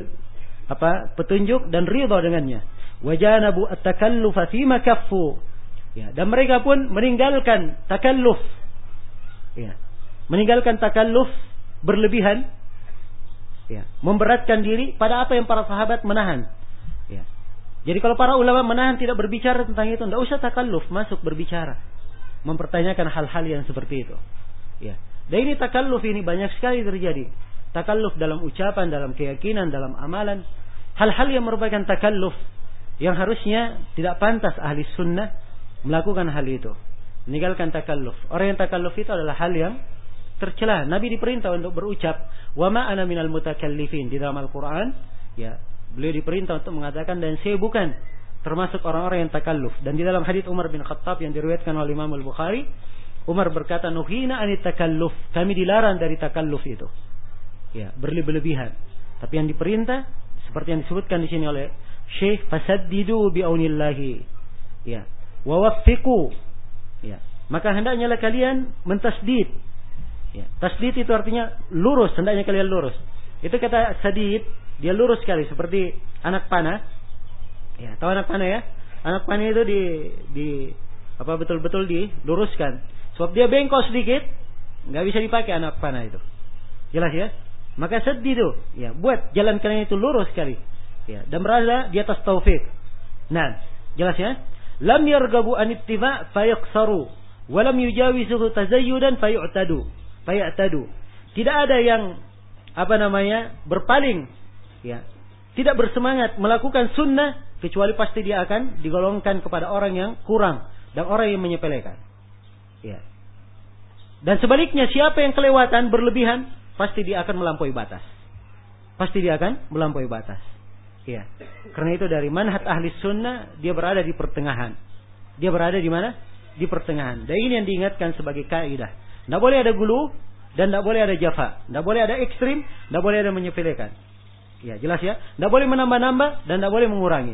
petunjuk dan ridha dengannya. Wajanabu at-takallufa fima kaffu. Ya, dan mereka pun meninggalkan takalluf. Ya. Meninggalkan takalluf berlebihan. Ya, memberatkan diri pada apa yang para sahabat menahan. Ya. Jadi kalau para ulama menahan tidak berbicara tentang itu, tidak usah takalluf masuk berbicara. Mempertanyakan hal-hal yang seperti itu. Ya. Dan ini takalluf ini banyak sekali terjadi. Takalluf dalam ucapan, dalam keyakinan, dalam amalan. Hal-hal yang merupakan takalluf yang harusnya tidak pantas ahli sunnah melakukan hal itu. Meninggalkan takalluf. Orang yang takalluf itu adalah hal yang tercela. Nabi diperintah untuk berucap, "Wa ma ana minal mutakallifin" di dalam Al-Qur'an. Ya, beliau diperintah untuk mengatakan, dan saya bukan termasuk orang-orang yang takalluf. Dan di dalam hadits Umar bin Khattab yang diriwayatkan oleh Imam Al-Bukhari, Umar berkata, "Nuhina anit takalluf." Kami dilarang dari takalluf itu. Ya, berlebihan. Tapi yang diperintah seperti yang disebutkan di sini oleh Syekh, fasaddidu bi'aunillahi. Ya, wa waffiqu. Ya. maka hendaknya kalian mentasdid. Ya, tasdid itu artinya lurus, hendaknya kalian lurus. Itu kata sadid, dia lurus sekali seperti anak panah. Ya, tahu anak panah ya? Anak panah itu betul-betul diluruskan. Sebab dia bengkok sedikit, nggak bisa dipakai anak panah itu. Jelas ya? Maka sadid itu, ya, buat jalan kalian itu lurus sekali. Ya, dan berada di atas taufik. Nah, jelas ya? Lam yargabu an ittiba' fayaqsaru wa lam yujawizuhu tazayyudan fayu'tadu. Tidak ada yang berpaling, ya, tidak bersemangat melakukan sunnah kecuali pasti dia akan digolongkan kepada orang yang kurang dan orang yang menyepelekan. Ya. Dan sebaliknya, siapa yang kelewatan berlebihan, pasti dia akan melampaui batas. Ya. Karena itu dari manhaj ahli sunnah, dia berada di pertengahan. Dia berada di mana? Di pertengahan. Dan ini yang diingatkan sebagai kaidah. Tidak boleh ada gulu dan tidak boleh ada jafa. Tidak boleh ada ekstrim, tidak boleh ada menyepelekan. Ya, jelas ya? Tidak boleh menambah-nambah dan tidak boleh mengurangi.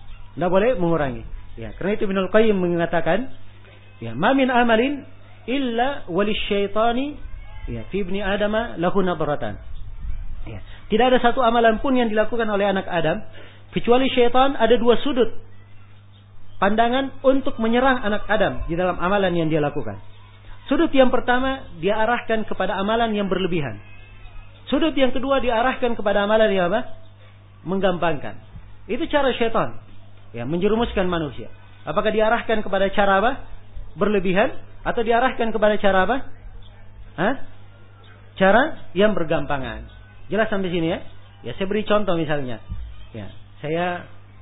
Ya, karena itu Ibnul Qayyim mengatakan, ya, ma min amalin illa walisyaitani ya fi ibni adama lahu nadratan. Ya, tidak ada satu amalan pun yang dilakukan oleh anak Adam kecuali syaitan ada dua sudut pandangan untuk menyerang anak Adam di dalam amalan yang dia lakukan. Sudut yang pertama dia arahkan kepada amalan yang berlebihan. Sudut yang kedua diarahkan kepada amalan yang menggampangkan. Itu cara syaitan, ya, menjerumuskan manusia. Apakah diarahkan kepada cara berlebihan atau diarahkan kepada cara cara yang bergampangan. Jelas sampai sini ya? Ya, saya beri contoh misalnya. Ya, saya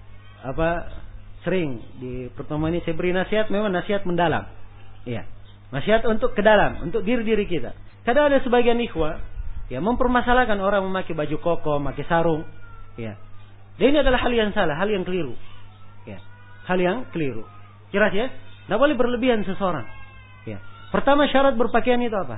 sering di pertemuan ini saya beri nasihat, memang nasihat mendalam. Ya. Nasihat untuk ke dalam, untuk diri kita. Kadang ada sebagian ikhwah, ya, mempermasalahkan orang memakai baju koko, memakai sarung, ya. Dan ini adalah hal yang salah, hal yang keliru. Ya. Hal yang keliru. Jelas ya? Tidak boleh berlebihan seseorang. Ya. Pertama syarat berpakaian itu apa?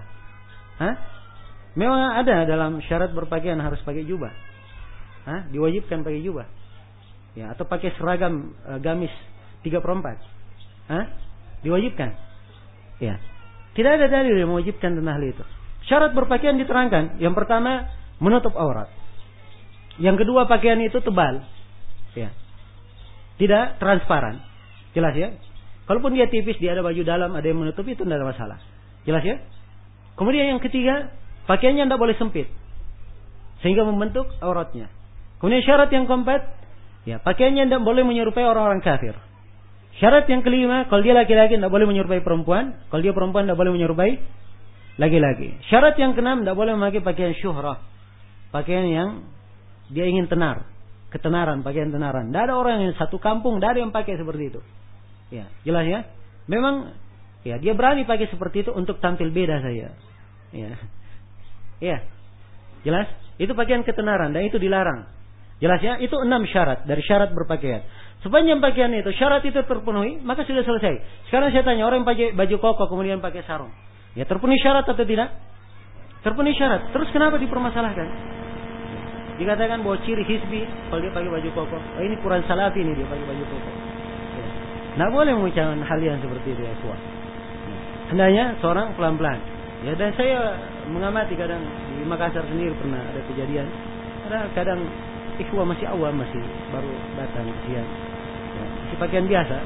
Memang ada dalam syarat berpakaian harus pakai jubah. Diwajibkan pakai jubah. Ya, atau pakai seragam gamis 3/4. Diwajibkan. Ya. Tidak ada dalil yang mewajibkan tentang hal itu. Syarat berpakaian diterangkan. Yang pertama, menutup aurat. Yang kedua, pakaian itu tebal. Ya. Tidak transparan. Jelas ya? Kalaupun dia tipis, dia ada baju dalam, ada yang menutup, itu tidak ada masalah. Jelas ya? Kemudian yang ketiga, pakaiannya tidak boleh sempit sehingga membentuk auratnya. Kemudian syarat yang keempat, ya, pakaiannya tidak boleh menyerupai orang-orang kafir. Syarat yang kelima, kalau dia laki-laki tidak boleh menyerupai perempuan, kalau dia perempuan tidak boleh menyerupai laki-laki. Syarat yang keenam, tidak boleh memakai pakaian syuhrah, pakaian yang dia ingin tenar, ketenaran, pakaian tenaran. Tidak ada orang yang satu kampung, tidak ada yang pakai seperti itu. Ya, jelas ya? Memang, ya, dia berani pakai seperti itu untuk tampil beda saja. Ya, jelas? Itu pakaian ketenaran dan itu dilarang. Jelas ya? Itu 6 syarat dari syarat berpakaian. Sepanjang pakaian itu, syarat itu terpenuhi, maka sudah selesai. Sekarang saya tanya, orang yang pakai baju koko kemudian pakai sarung, ya, terpenuhi syarat atau tidak? Terpenuhi syarat. Terus kenapa dipermasalahkan? Dikatakan bahwa ciri hizbi kalau dia pakai baju koko. Oh, ini Quran Salafi ini dia pakai baju koko. Ya. Nah, boleh mengucapkan hal yang seperti itu ya, kuat. Hendaknya seorang pelan-pelan. Ya, dan saya mengamati kadang di Makassar sendiri pernah ada kejadian. Kadang ikhwah masih awam, masih baru datang kesian. Ya, masih pakaian biasa.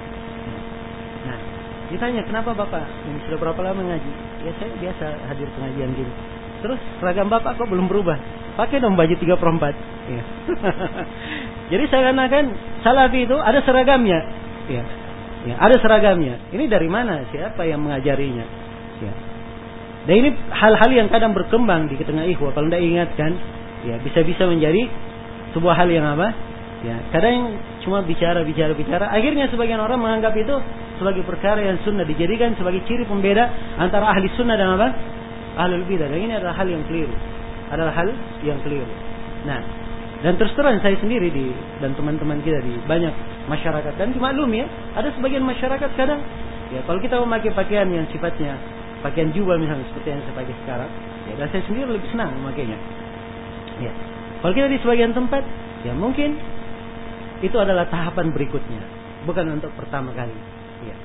Nah, ditanya, kenapa Bapak ini sudah berapa lama ngaji? Ya, saya biasa hadir pengajian gini. Terus seragam Bapak kok belum berubah? Pakai dong baju 3/4. Ya. Jadi saya katakan Salafi itu ada seragamnya. Ya. Ya, ada seragamnya. Ini dari mana? Siapa yang mengajarinya? Ya. Dan ini hal-hal yang kadang berkembang di tengah ikhwah. Kalau tidak ingatkan, ya, bisa-bisa menjadi sebuah hal yang ya, kadang cuma bicara. Akhirnya sebagian orang menganggap itu sebagai perkara yang sunnah, dijadikan sebagai ciri pembeda antara ahli sunnah dan ahlul bidah. Dan ini adalah hal yang keliru. Nah, dan terus terang saya sendiri dan teman-teman kita di banyak masyarakat, dan dimaklumi ya, ada sebagian masyarakat kadang, ya, kalau kita memakai pakaian yang sifatnya pakaian jubah misalnya seperti yang saya pakai sekarang, ya, dan saya sendiri lebih senang memakainya. Ya. Kalau kita di sebagian tempat, ya, mungkin itu adalah tahapan berikutnya, bukan untuk pertama kali. Ya.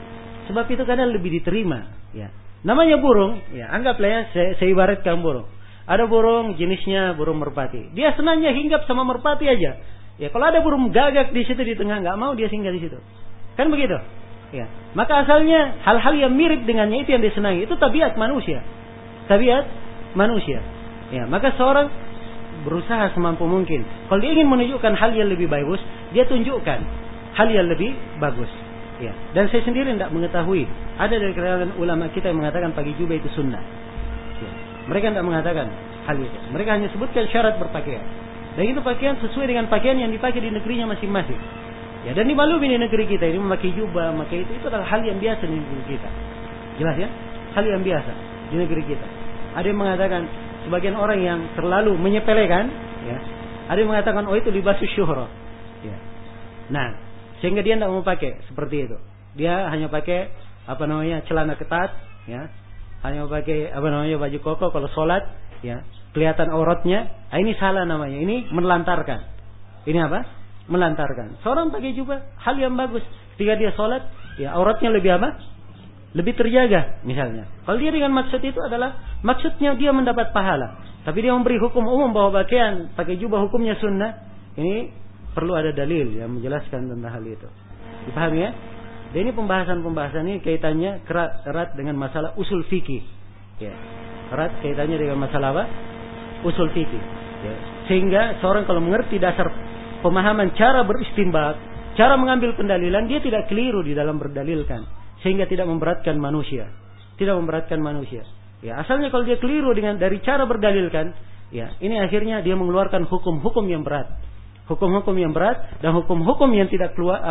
Sebab itu kadang lebih diterima. Ya. Namanya burung, ya anggaplah ya saya ibaratkan burung. Ada burung jenisnya burung merpati. Dia senangnya hinggap sama merpati aja. Ya kalau ada burung gagak di situ di tengah nggak mau dia singgah di situ. Kan begitu? Ya. Maka asalnya hal-hal yang mirip dengannya itu yang disenangi. Itu tabiat manusia. Tabiat manusia. Ya, maka seorang berusaha semampu mungkin. Kalau dia ingin menunjukkan hal yang lebih bagus, dia tunjukkan hal yang lebih bagus. Ya. Dan saya sendiri tidak mengetahui. Ada dari kalangan ulama kita yang mengatakan pakai jubah itu sunnah. Ya. Mereka tidak mengatakan hal itu. Mereka hanya sebutkan syarat berpakaian. Dan itu pakaian sesuai dengan pakaian yang dipakai di negerinya masing-masing. Ya, dan dimaklumi di negeri kita ini memakai jubah, memakai itu adalah hal yang biasa di negeri kita. Jelas ya? Hal yang biasa di negeri kita. Ada yang mengatakan sebagian orang yang terlalu menyepelekan, ya. Ada yang mengatakan oh itu libasus syuhra. Ya. Nah, sehingga dia tidak mau pakai seperti itu. Dia hanya pakai celana ketat, ya. Hanya pakai baju koko kalau sholat, ya. Kelihatan auratnya. Ah, ini salah namanya. Ini menelantarkan. Ini apa? Melantarkan. Seorang pakai jubah hal yang bagus. Ketika dia sholat, ya auratnya lebih apa? Lebih terjaga misalnya. Kalau dia dengan maksud itu adalah maksudnya dia mendapat pahala. Tapi dia memberi hukum umum bahwa pakaian pakai jubah hukumnya sunnah. Ini perlu ada dalil yang menjelaskan tentang hal itu. Dipahami ya? Dan ini pembahasan ini kaitannya erat dengan masalah usul fikih. Ya. Erat kaitannya dengan masalah apa? Usul fikih. Ya. Sehingga seorang kalau mengerti dasar pemahaman cara beristinbat, cara mengambil pendalilan, dia tidak keliru di dalam berdalilkan, sehingga tidak memberatkan manusia. Tidak memberatkan manusia. Ya, asalnya kalau dia keliru dari cara berdalilkan, ya, ini akhirnya dia mengeluarkan hukum-hukum yang berat. Hukum-hukum yang berat dan hukum-hukum yang tidak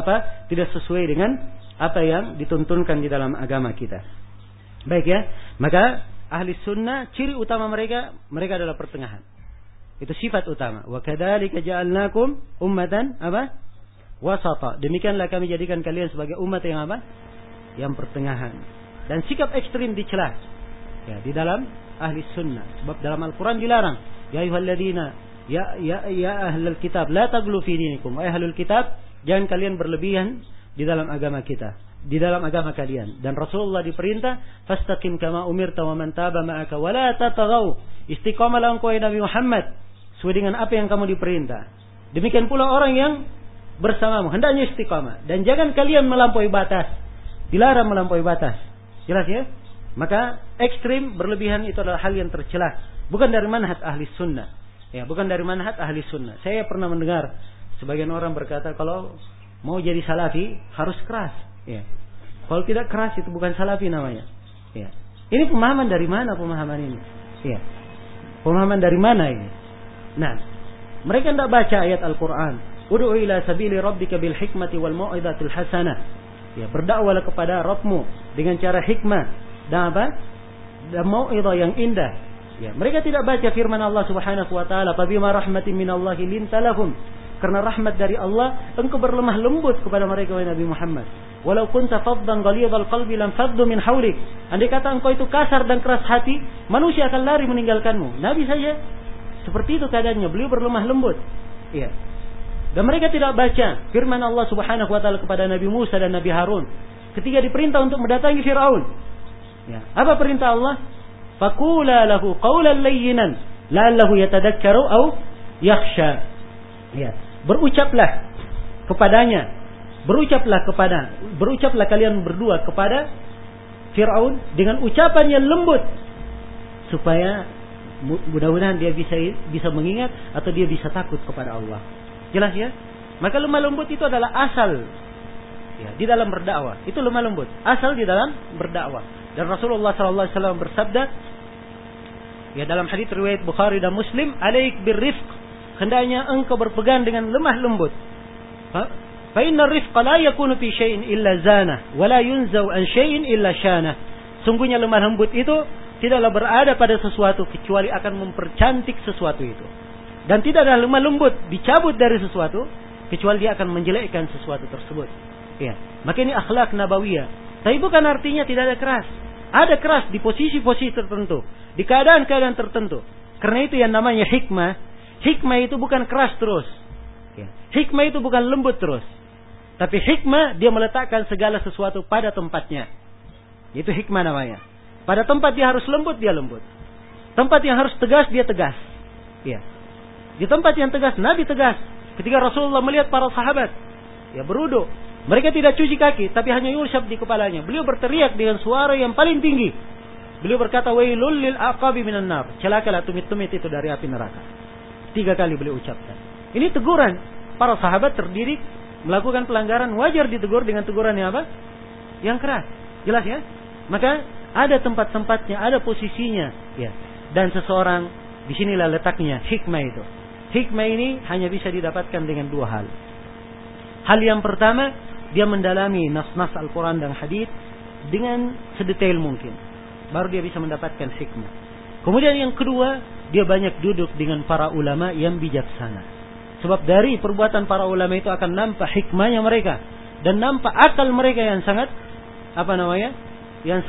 sesuai dengan apa yang dituntunkan di dalam agama kita. Baik ya, maka ahli sunnah ciri utama mereka adalah pertengahan. Itu sifat utama. Wa kadzalika ja'alnakum ummatan apa? Wasata. Demikianlah kami jadikan kalian sebagai umat yang apa? Yang pertengahan. Dan sikap ekstrim dicela. Ya, di dalam ahli sunnah. Sebab dalam Al-Qur'an dilarang. Ya ayyuhalladzina ya ahlul kitab la taghlu fi dinikum. Wahai ahlul kitab, jangan kalian berlebihan di dalam agama kita. Di dalam agama kalian. Dan Rasulullah diperintah, fastaqim kama umirta wa man taba ma'aka wa la tataghaw. Istiqamalah engkau Nabi Muhammad sesuai dengan apa yang kamu diperintah. Demikian pula orang yang bersamamu hendaknya istiqamah dan jangan kalian melampaui batas. Dilarang melampaui batas. Jelas ya? Maka ekstrim berlebihan itu adalah hal yang tercela. Bukan dari manhaj ahli sunnah. Ya, bukan dari manhaj ahli sunnah. Saya pernah mendengar sebagian orang berkata kalau mau jadi salafi harus keras. Ya. Kalau tidak keras itu bukan salafi namanya. Ya. Ini pemahaman dari mana pemahaman ini? Ya. Pemahaman dari mana ini? Nah, mereka tidak baca ayat Al-Quran. Ud'u ila sabili rabbika bil hikmati wal mau'izatil hasanah. Ya, berdakwalah kepada Rabbmu dengan cara hikmah dan apa? Dan mau'izah yang indah. Ya, mereka tidak baca firman Allah Subhanahu wa taala, "Fabima rahmatin minallahi linta lahum." Karena rahmat dari Allah, engkau berlemah lembut kepada mereka wahai Nabi Muhammad. Walau kunta faddan ghalidhal qalbi lam faddu min hawlik. Andai kata engkau itu kasar dan keras hati, manusia akan lari meninggalkanmu. Nabi saja seperti itu keadaannya, beliau berlemah lembut. Iya. Dan mereka tidak baca firman Allah Subhanahu wa taala kepada Nabi Musa dan Nabi Harun ketika diperintah untuk mendatangi Firaun. Ya. Apa perintah Allah? Faqula lahu qawlan layyinan la'allahu yatadakkaru aw yakhsha. Ya. Berucaplah kalian berdua kepada Firaun dengan ucapan yang lembut supaya mudah-mudahan dia bisa mengingat atau dia bisa takut kepada Allah. Jelas ya? Maka lemah lembut itu adalah asal ya, di dalam berdakwah. Itu lemah lembut, asal di dalam berdakwah. Dan Rasulullah sallallahu alaihi wasallam bersabda ya dalam hadis riwayat Bukhari dan Muslim, "Alaik birrifq." Hendaknya engkau berpegang dengan lemah lembut. Fa inna rifqa la yakunu fi syai'in illa zanah wa la yunzau an syai'in illa syanah. Sungguhnya lemah lembut itu tidaklah berada pada sesuatu kecuali akan mempercantik sesuatu itu. Dan tidak ada lemah lembut dicabut dari sesuatu kecuali dia akan menjelekkan sesuatu tersebut. Ya. Maka ini akhlak nabawiyah. Tapi bukan artinya tidak ada keras. Ada keras di posisi-posisi tertentu, di keadaan-keadaan tertentu. Karena itu yang namanya hikmah. Hikmah itu bukan keras terus. Ya. Hikmah itu bukan lembut terus. Tapi hikmah dia meletakkan segala sesuatu pada tempatnya. Itu hikmah namanya. Pada tempat dia harus lembut, dia lembut. Tempat yang harus tegas, dia tegas. Ya. Di tempat yang tegas, Nabi tegas. Ketika Rasulullah melihat para sahabat, ya berwudu, mereka tidak cuci kaki, tapi hanya yusyab di kepalanya. Beliau berteriak dengan suara yang paling tinggi. Beliau berkata, wailul lil aqabi minan nar. Celakalah tumit-tumit itu dari api neraka. 3 kali beliau ucapkan. Ini teguran. Para sahabat terdidik melakukan pelanggaran, wajar ditegur dengan teguran yang apa? Yang keras. Jelas ya? Maka ada tempat-tempatnya, ada posisinya, ya. Dan seseorang, disinilah letaknya hikmah itu. Hikmah ini hanya bisa didapatkan dengan 2 hal. Hal yang pertama, dia mendalami nas-nas Al-Quran dan hadis dengan sedetail mungkin. Baru dia bisa mendapatkan hikmah. Kemudian yang kedua, dia banyak duduk dengan para ulama yang bijaksana. Sebab dari perbuatan para ulama itu akan nampak hikmahnya mereka. Dan nampak akal mereka yang sangat, yang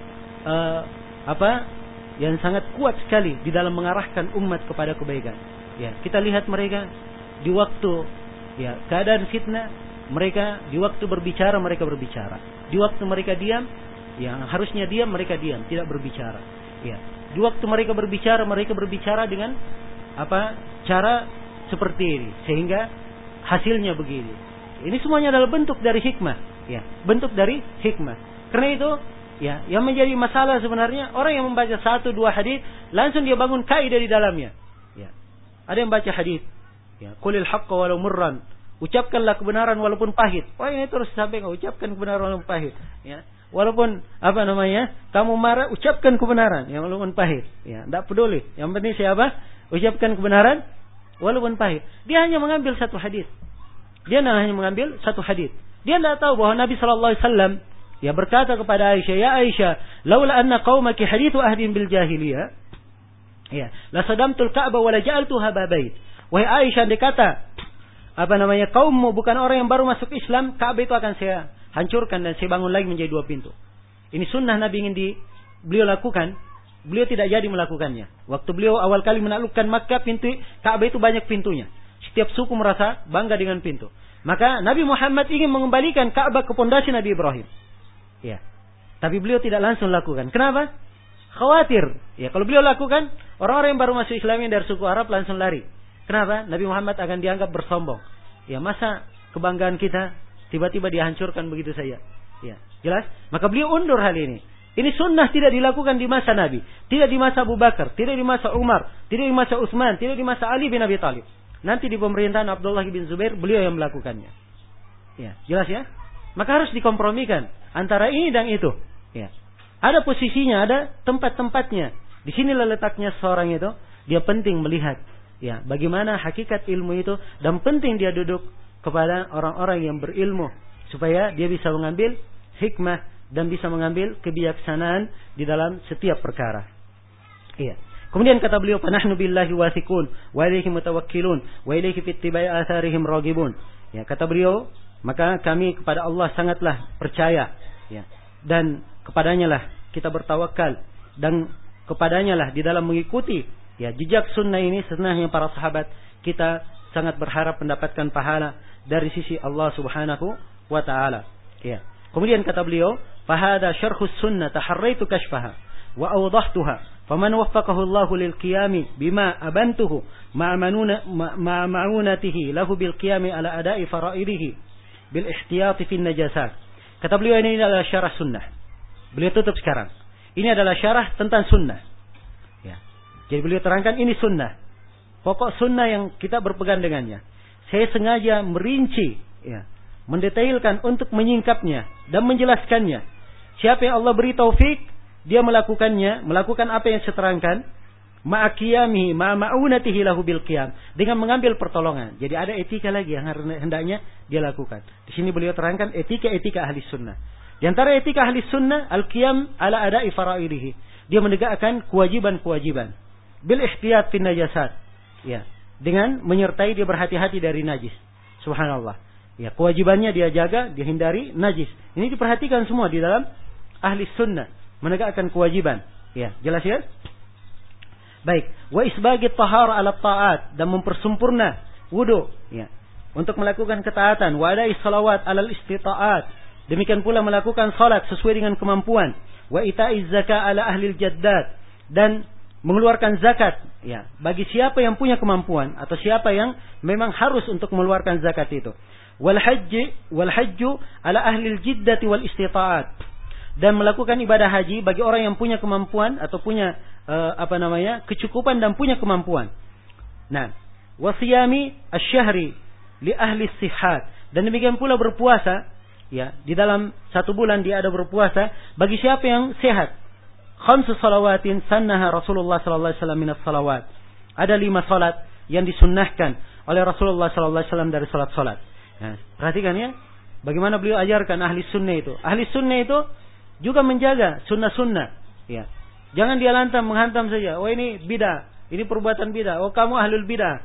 sangat kuat sekali di dalam mengarahkan umat kepada kebaikan. Ya, kita lihat mereka di waktu keadaan fitnah, mereka di waktu berbicara mereka berbicara. Di waktu mereka diam, yang harusnya diam mereka diam, tidak berbicara. Ya, di waktu mereka berbicara dengan cara seperti ini sehingga hasilnya begini. Ini semuanya adalah bentuk dari hikmah, ya, bentuk dari hikmah. Karena itu, ya, yang menjadi masalah sebenarnya orang yang membaca 1-2 hadis langsung dia bangun kaidah di dalamnya. Ya. Ada yang baca hadis, ya, qulil haqqa walau murran. Ucapkanlah kebenaran walaupun pahit. Oh, ini terus sampai ucapkan kebenaran walaupun pahit, ya. Walaupun kamu marah, ucapkan kebenaran yang walaupun pahit, ya, tidak peduli. Yang penting siapa? Ucapkan kebenaran walaupun pahit. Dia hanya mengambil 1 hadis. Dia tidak tahu bahwa Nabi sallallahu alaihi wasallam ya berkata kepada Aisyah, "Ya Aisyah, laula anna qaumaki hadithu ahdin bil jahiliyah, ya, la sadamtul Ka'bah wa la ja'altuha babait." Wahai Aisyah, dia kata, kaummu bukan orang yang baru masuk Islam, Ka'bah itu akan saya hancurkan dan saya bangun lagi menjadi 2 pintu. Ini sunnah Nabi ingin beliau lakukan, beliau tidak jadi melakukannya. Waktu beliau awal kali menaklukkan Makkah, pintu Ka'bah itu banyak pintunya. Setiap suku merasa bangga dengan pintu. Maka Nabi Muhammad ingin mengembalikan Ka'bah ke pondasi Nabi Ibrahim. Ya. Tapi beliau tidak langsung lakukan. Kenapa? Khawatir. Ya, kalau beliau lakukan, orang-orang yang baru masuk Islam dari suku Arab langsung lari. Kenapa? Nabi Muhammad akan dianggap bersombong. Ya, masa kebanggaan kita tiba-tiba dihancurkan begitu saja. Ya, jelas? Maka beliau undur hal ini. Ini sunnah tidak dilakukan di masa Nabi, tidak di masa Abu Bakar, tidak di masa Umar, tidak di masa Utsman, tidak di masa Ali bin Abi Thalib. Nanti di pemerintahan Abdullah bin Zubair beliau yang melakukannya. Ya, jelas ya? Maka harus dikompromikan antara ini dan itu. Ya. Ada posisinya, ada tempat-tempatnya. Di sinilah letaknya seorang itu. Dia penting melihat, ya, bagaimana hakikat ilmu itu, dan penting dia duduk kepada orang-orang yang berilmu supaya dia bisa mengambil hikmah dan bisa mengambil kebijaksanaan di dalam setiap perkara. Iya. Kemudian kata beliau, "Fanahnu billahi wathiqun wa ilaihi mutawakkilun wa ilaihi fi ittiba'i atharihim raghibun." Ya, kata beliau, maka kami kepada Allah sangatlah percaya, ya, dan kepadanya lah kita bertawakal, dan kepadanya lah di dalam mengikuti, ya, jejak sunnah ini, sunnahnya para sahabat. Kita sangat berharap mendapatkan pahala dari sisi Allah Subhanahu wa taala. Ya. Kemudian kata beliau, "Fahada syarhus sunnah taharraitu kashfaha wa awdahtuha. Faman waffaqahu Allahu lil qiyami bima abantuhu ma'amunatihi lahu bil qiyami ala ada'i fara'idihi bil ihtiyati fin najasat." Kata beliau, ini adalah syarah sunnah. Beliau tutup sekarang. Ini adalah syarah tentang sunnah. Ya. Jadi beliau terangkan ini sunnah. Pokok sunnah yang kita berpegang dengannya. Saya sengaja merinci, ya, mendetailkan untuk menyingkapnya dan menjelaskannya. Siapa yang Allah beri taufik, dia melakukannya, melakukan apa yang saya terangkan, ma'aqiyamihi ma'aunatihi lahu bil qiyam, dengan mengambil pertolongan. Jadi ada etika lagi yang hendaknya dia lakukan. Di sini beliau terangkan etika-etika ahli sunnah. Di antara etika ahli sunnah, al-qiyam ala ada'i fara'idihi. Dia menegakkan kewajiban-kewajiban. Bil ihtiyat fin najasat. Ya, dengan menyertai dia berhati-hati dari najis. Subhanallah. Ya, kewajibannya dia jaga, dia hindari najis. Ini diperhatikan semua di dalam ahli sunnah, menegakkan kewajiban. Ya, jelas ya? Baik, wa isbagi tahara ala ta'at, dan mempersempurna wudu, ya, untuk melakukan ketaatan, wa adai salawat ala istita'at, Demikian pula melakukan salat sesuai dengan kemampuan. Wa ita'iz zakah ala ahlil jaddat, dan mengeluarkan zakat ya bagi siapa yang punya kemampuan atau siapa yang memang harus untuk mengeluarkan zakat itu. Wal hajju ala ahlil jiddati wal istita'at, dan melakukan ibadah haji bagi orang yang punya kemampuan atau punya kecukupan dan punya kemampuan. Nah, wasiyami asyhari li ahli sihat, dan demikian pula berpuasa ya di dalam 1 bulan dia ada berpuasa bagi siapa yang sehat. Khamsu salawatin sannaha Rasulullah sallallahu alaihi wasallam minas salawat. Ada 5 salat yang disunnahkan oleh Rasulullah sallallahu alaihi wasallam dari salat-salat. Nah, perhatikan ya, bagaimana beliau ajarkan ahli sunnah itu. Ahli sunnah itu juga menjaga sunnah-sunnah. Ya, jangan dia lantang menghantam saja. Oh ini bidah, ini perbuatan bidah. Oh kamu ahlul bidah.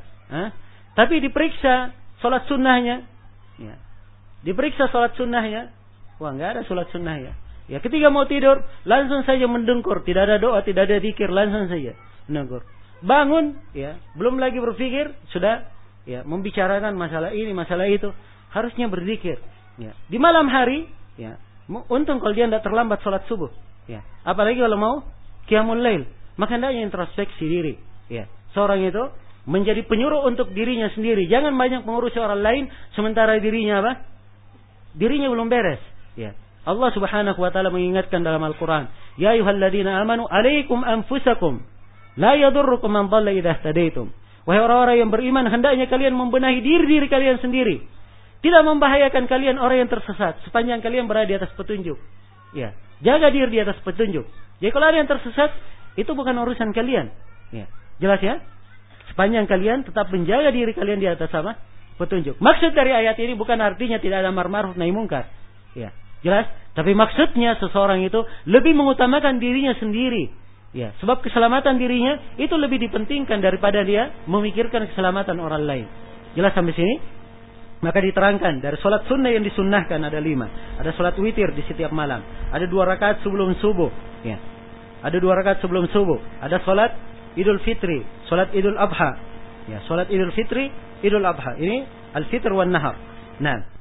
Tapi diperiksa salat sunnahnya. Ya, diperiksa salat sunnahnya. Wah nggak ada salat sunnahnya. Ya, ketika mau tidur langsung saja mendengkur, tidak ada doa, tidak ada zikir, langsung saja mendengkur. Bangun, ya, belum lagi berpikir, sudah ya membicarakan masalah ini, masalah itu. Harusnya berzikir. Ya. Di malam hari, ya, untung kalau dia tidak terlambat sholat subuh. Ya. Apalagi kalau mau qiyamul lail, maka hendaknya introspeksi diri. Ya. Seorang itu menjadi penyuruh untuk dirinya sendiri. Jangan banyak mengurusi orang lain sementara dirinya apa? Dirinya belum beres. Ya. Allah Subhanahu wa taala mengingatkan dalam Al-Qur'an, "Ya ayyuhalladzina amanu 'alaikum anfusakum, la yadurrukum man dhalla idza ihtadaitum." Wahai orang-orang yang beriman, hendaknya kalian membenahi diri kalian sendiri. Tidak membahayakan kalian orang yang tersesat sepanjang kalian berada di atas petunjuk. Ya, jaga diri di atas petunjuk. Jadi kalau ada yang tersesat, itu bukan urusan kalian. Ya, jelas ya? Sepanjang kalian tetap menjaga diri kalian di atas apa? Petunjuk. Maksud dari ayat ini bukan artinya tidak ada amar ma'ruf nahi munkar. Ya. Jelas, tapi maksudnya seseorang itu lebih mengutamakan dirinya sendiri. Ya, sebab keselamatan dirinya itu lebih dipentingkan daripada dia memikirkan keselamatan orang lain. Jelas sampai sini? Maka diterangkan dari salat sunnah yang disunnahkan ada 5. Ada salat witir di setiap malam. Ada 2 rakaat sebelum subuh. Ya. Ada 2 rakaat sebelum subuh. Ada salat Idul Fitri, salat Idul Adha. Ya, salat Idul Fitri, Idul Adha. Ini al-fitr wan nahar. Nah,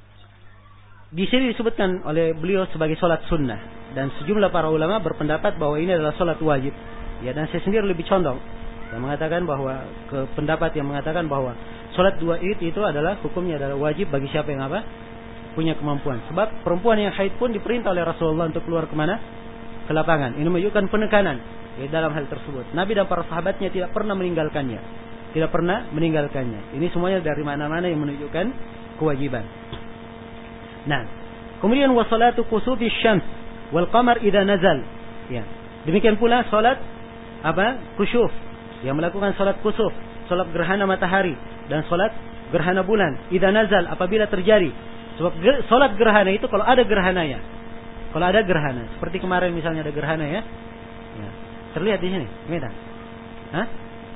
di sini disebutkan oleh beliau sebagai salat sunnah, dan sejumlah para ulama berpendapat bahwa ini adalah salat wajib. Ya, dan saya sendiri lebih condong yang mengatakan bahwa pendapat yang mengatakan bahwa salat 2 Id itu adalah hukumnya adalah wajib bagi siapa yang apa? Punya kemampuan. Sebab perempuan yang haid pun diperintah oleh Rasulullah untuk keluar ke mana? Ke lapangan. Ini menunjukkan penekanan ya, dalam hal tersebut. Nabi dan para sahabatnya tidak pernah meninggalkannya. Tidak pernah meninggalkannya. Ini semuanya dari mana-mana yang menunjukkan kewajiban. Nah, kemudian wassalatu kusufi syams wal qamar idza nazal. Ya. Demikian pula salat apa? Kusuf. Yang melakukan salat kusuf, salat gerhana matahari dan salat gerhana bulan idza nazal apabila terjadi. Sebab salat gerhana itu kalau ada gerhananya. Kalau ada gerhana, seperti kemarin misalnya ada gerhana ya. Ya. Terlihat di sini, Medan. Hah?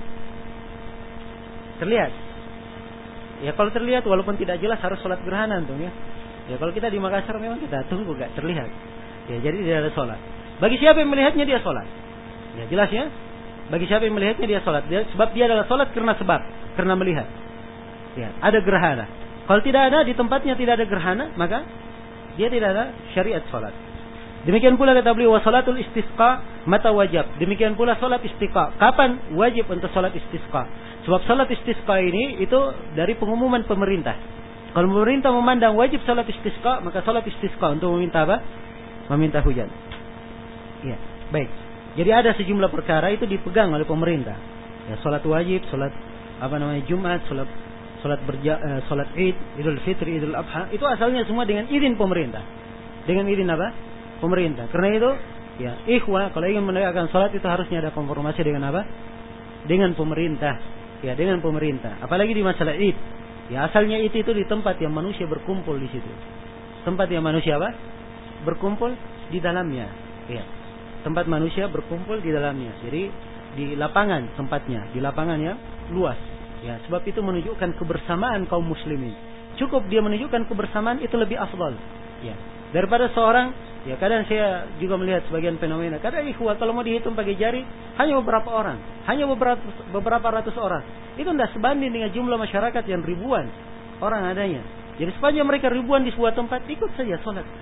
Terlihat. Ya kalau terlihat walaupun tidak jelas harus salat gerhana tuh ya. Ya kalau kita di Makassar memang kita tunggu gak terlihat. Ya jadi tidak ada sholat. Bagi siapa yang melihatnya dia sholat. Ya jelas ya. Bagi siapa yang melihatnya dia sholat. Sebab dia adalah sholat karena sebab, karena melihat. Ya ada gerhana. Kalau tidak ada di tempatnya tidak ada gerhana, maka dia tidak ada syariat sholat. Demikian pula kata beliau wasalatul istisqa mata wajib. Demikian pula sholat istisqa. Kapan wajib untuk sholat istisqa? Sebab sholat istisqa ini itu dari pengumuman pemerintah. Kalau pemerintah memandang wajib salat istisqa, maka salat istisqa untuk meminta apa? Meminta hujan. Ya, baik. Jadi ada sejumlah perkara itu dipegang oleh pemerintah. Ya, salat wajib, salat Jumat, salat Id, Idul Fitri, Idul Adha, itu asalnya semua dengan izin pemerintah. Dengan izin apa? Pemerintah. Karena itu, ya, ikhwah kalau ingin menegakkan salat itu harusnya ada konfirmasi dengan apa? Dengan pemerintah. Ya, dengan pemerintah. Apalagi di masalah Id. Ya asalnya itu di tempat yang manusia berkumpul di situ. Tempat yang manusia apa? Berkumpul di dalamnya. Ya. Tempat manusia berkumpul di dalamnya. Jadi di lapangan tempatnya, di lapangan yang luas. Ya, sebab itu menunjukkan kebersamaan kaum muslimin. Cukup dia menunjukkan kebersamaan itu lebih afdal. Ya. Daripada seorang, ya kadang saya juga melihat sebagian fenomena. Kadang ikhwah kalau mau dihitung pakai jari hanya beberapa orang, hanya beberapa ratus orang. Itu tidak sebanding dengan jumlah masyarakat yang ribuan orang adanya. Jadi sepanjang mereka ribuan di sebuah tempat, ikut saja sholat.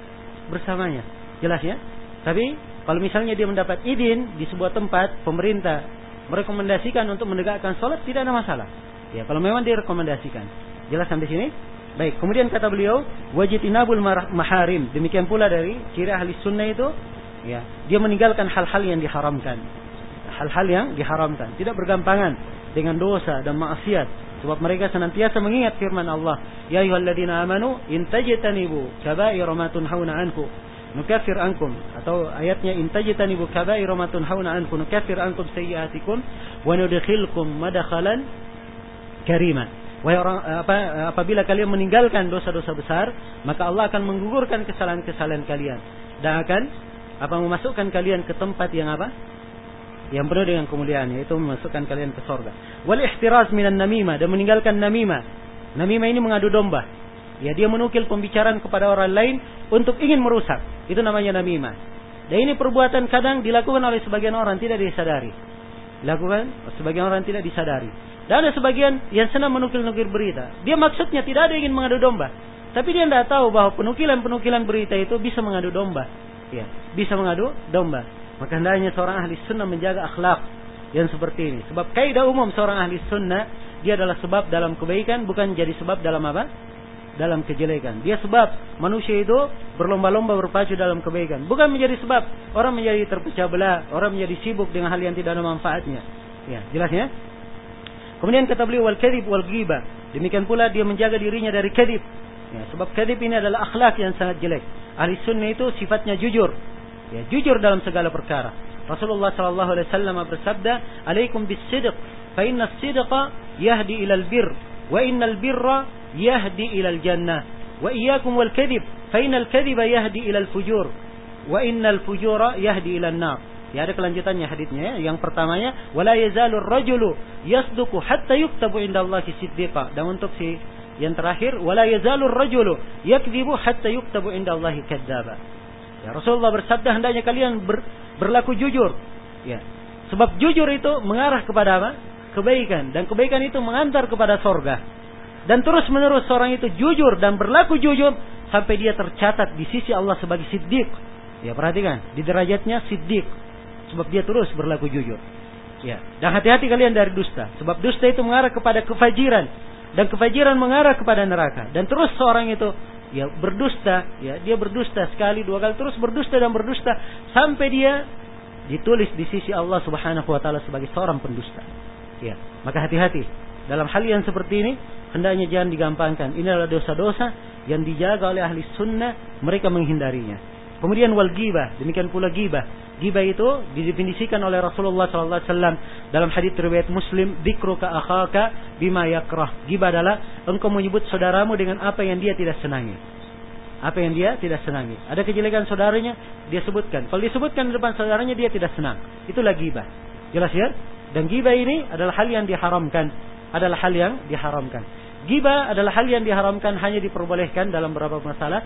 bersamanya. Jelas ya? Tapi kalau misalnya dia mendapat izin di sebuah tempat, pemerintah merekomendasikan untuk menegakkan sholat, tidak ada masalah. Ya, kalau memang direkomendasikan. Jelas sampai sini? Baik, kemudian kata beliau, wajitinabul maharim. Demikian pula dari ciri ahli sunnah itu, ya, dia meninggalkan hal-hal yang diharamkan. Hal-hal yang diharamkan, tidak bergampangan dengan dosa dan maksiat, sebab mereka senantiasa mengingat firman Allah, ya ayyuhalladzina amanu in tajtanibu kaba'ira ma tunhauna anhu nukaffir ankum, atau ayatnya in tajtanibu kaba'ira ma tunhauna anhu nukaffir ankum sayyi'atikum wa nudkhilkum madkhalan karima. Wahai orang, apabila kalian meninggalkan dosa-dosa besar, maka Allah akan menggugurkan kesalahan-kesalahan kalian dan akan memasukkan kalian ke tempat yang yang penuh dengan kemuliaan, yaitu memasukkan kalian ke surga. Wal ihtiraz minan namimah, dan meninggalkan namimah. Namimah ini mengadu domba. Ya, dia menukil pembicaraan kepada orang lain untuk ingin merusak. Itu namanya namimah. Dan ini perbuatan kadang dilakukan oleh sebagian orang tidak disadari. Sebagian orang tidak disadari. Dan ada sebagian yang senang menukil-nukil berita. Dia maksudnya tidak ada ingin mengadu domba, tapi dia tidak tahu bahwa penukilan-penukilan berita itu bisa mengadu domba. Ya, bisa mengadu domba. Maka hendaknya seorang ahli sunnah menjaga akhlak yang seperti ini. Sebab kaidah umum seorang ahli sunnah, dia adalah sebab dalam kebaikan, bukan jadi sebab dalam dalam kejelekan. Dia sebab manusia itu berlomba-lomba berpacu dalam kebaikan, bukan menjadi sebab orang menjadi terpecah belah, orang menjadi sibuk dengan hal yang tidak ada manfaatnya. Ya, jelas ya? Kemudian kata beliau wal kadhib wal ghibah. Demikian pula dia menjaga dirinya dari kadhib. Ya, sebab kadhib ini adalah akhlak yang sangat jelek. Ahli sunnah itu sifatnya jujur. Ya, jujur dalam segala perkara. Rasulullah sallallahu alaihi wasallam bersabda, "Alaikum bis-sidq, fa inna as-sidqa yahdi ila al-birr, wa innal birra yahdi ila al-jannah, wa iyyakum wal kadhib, fa innal kadhiba yahdi ila al-fujur, wa innal fujura yahdi ila an-nar." Ya, ada kelanjutannya hadisnya. Yang pertamanya, wala yazalur rajulu yasduqu hatta yuktabu indallahi siddiqa. Dan untuk yang terakhir, wala yazalur rajulu yakdzibu hatta yuktabu indallahi kadzdzaba. Ya, Rasulullah bersabda, hendaknya kalian berlaku jujur. Ya. Sebab jujur itu mengarah kepada apa? Kebaikan, dan kebaikan itu mengantar kepada surga. Dan terus-menerus seorang itu jujur dan berlaku jujur sampai dia tercatat di sisi Allah sebagai siddiq. Ya, perhatikan, di derajatnya siddiq. Sebab dia terus berlaku jujur. Ya. Dan hati-hati kalian dari dusta. Sebab dusta itu mengarah kepada kefajiran. Dan kefajiran mengarah kepada neraka. Dan terus seorang itu ya berdusta. Ya, dia berdusta sekali, dua kali. Terus berdusta dan berdusta. Sampai dia ditulis di sisi Allah subhanahu wa ta'ala sebagai seorang pendusta. Ya. Maka hati-hati. Dalam hal yang seperti ini, hendaknya jangan digampangkan. Ini adalah dosa-dosa yang dijaga oleh ahli sunnah. Mereka menghindarinya. Kemudian wal ghibah, demikian pula ghibah. Ghibah itu didefinisikan oleh Rasulullah sallallahu alaihi wasallam dalam hadis riwayat Muslim, dzikruka akhaka bima yakrah. Ghibah adalah engkau menyebut saudaramu dengan apa yang dia tidak senangi. Apa yang dia tidak senangi. Ada kejelekan saudaranya, dia sebutkan. Kalau disebutkan di depan saudaranya, dia tidak senang. Itulah ghibah. Jelas ya? Dan ghibah ini adalah hal yang diharamkan. Adalah hal yang diharamkan. Ghibah adalah hal yang diharamkan, hanya diperbolehkan dalam beberapa masalah.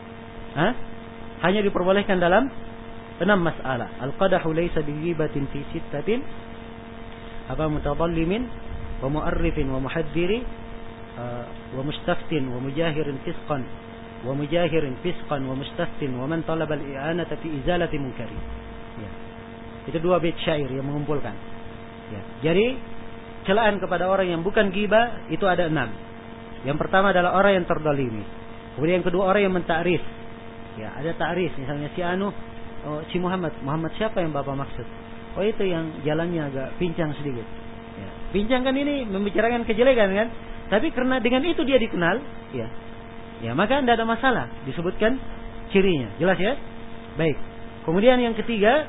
Hanya diperbolehkan dalam 6 masalah. Al-qadahu laysa bighibatin fi sittatin. Mutadallimin wa mu'arrifin wa muhaddiri wa mustaftin wa mujahirin fisqan wa mustaftin wa man talaba al-i'anata fi izalati munkari. Ya. Itu 2 bait syair yang mengumpulkan. Ya. Jadi celaan kepada orang yang bukan ghibah itu ada 6. Yang pertama adalah orang yang terdalimi. Kemudian yang kedua orang yang mentakrif. Ya, ada takrif, misalnya si Muhammad siapa yang Bapak maksud? Oh, itu yang jalannya agak pincang sedikit. Ya. Pincang kan ini membicarakan kejelekan kan? Tapi karena dengan itu dia dikenal, ya. Ya, maka tidak ada masalah disebutkan cirinya. Jelas ya? Baik. Kemudian yang ketiga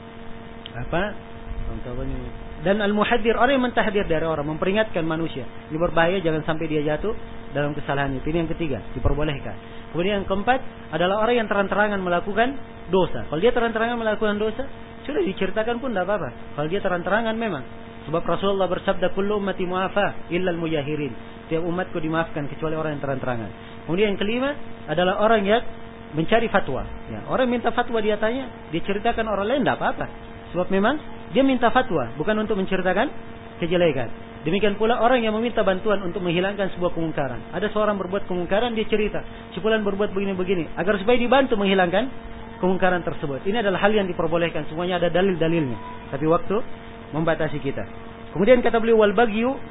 dan al-muhaddir, orang yang mentahdir dari orang, memperingatkan manusia. Ini berbahaya, jangan sampai dia jatuh dalam kesalahan itu. Ini yang ketiga, diperbolehkan. Kemudian yang keempat adalah orang yang terang-terangan melakukan dosa. Kalau dia terang-terangan melakukan dosa, sudah diceritakan pun tidak apa-apa. Kalau dia terang-terangan memang. Sebab Rasulullah bersabda, kullu ummati mu'afa illa al-mujahirin. Tiap umatku dimaafkan kecuali orang yang terang-terangan. Kemudian yang kelima adalah orang yang mencari fatwa. Ya, orang minta fatwa, dia tanya, diceritakan orang lain tidak apa-apa. Sebab memang dia minta fatwa bukan untuk menceritakan kejelekan. Demikian pula orang yang meminta bantuan untuk menghilangkan sebuah kemungkaran. Ada seorang berbuat kemungkaran, dia cerita, si fulan berbuat begini-begini, agar supaya dibantu menghilangkan kemungkaran tersebut. Ini adalah hal yang diperbolehkan, semuanya ada dalil-dalilnya. Tapi waktu membatasi kita. Kemudian kata beliau, wal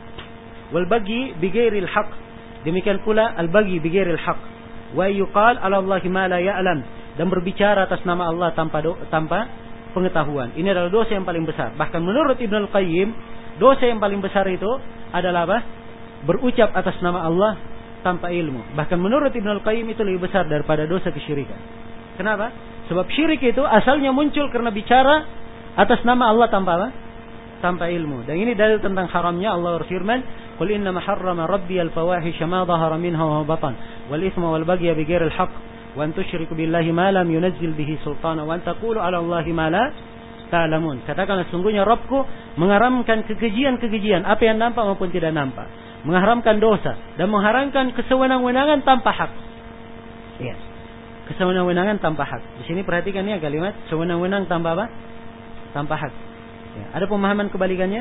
bagi bighairil haq. Demikian pula al bagi bighairil haq. Wa yuqal 'ala Allahi ma la ya'lam, dan berbicara atas nama Allah tanpa pengetahuan. Ini adalah dosa yang paling besar. Bahkan menurut Ibnu Al-Qayyim, dosa yang paling besar itu adalah apa? Berucap atas nama Allah tanpa ilmu. Bahkan menurut Ibnu Al-Qayyim itu lebih besar daripada dosa kesyirikan. Kenapa? Sebab syirik itu asalnya muncul karena bicara atas nama Allah tanpa apa? Tanpa ilmu. Dan ini dalil tentang haramnya. Allah berfirman, "Qul innama harrama rabbi al-fawahisha ma dhahara minha wa batan wal itsma wal bagya bighairil haqq wa an tusyriku billahi ma lam yunazzil bihi sultana wa an taqulu 'ala Allahi ma la ta'lamun." Katakanlah, sungguhnya Rabbku mengharamkan kekejian-kekejian, apa yang nampak maupun tidak nampak, mengharamkan dosa dan mengharamkan kesewenang-wenangan tanpa hak. Ya. Kesewenang-wenangan tanpa hak. Di sini perhatikan ya kalimat sewenang-wenang tanpa apa? Tanpa hak. Ya. Ada pemahaman kebalikannya?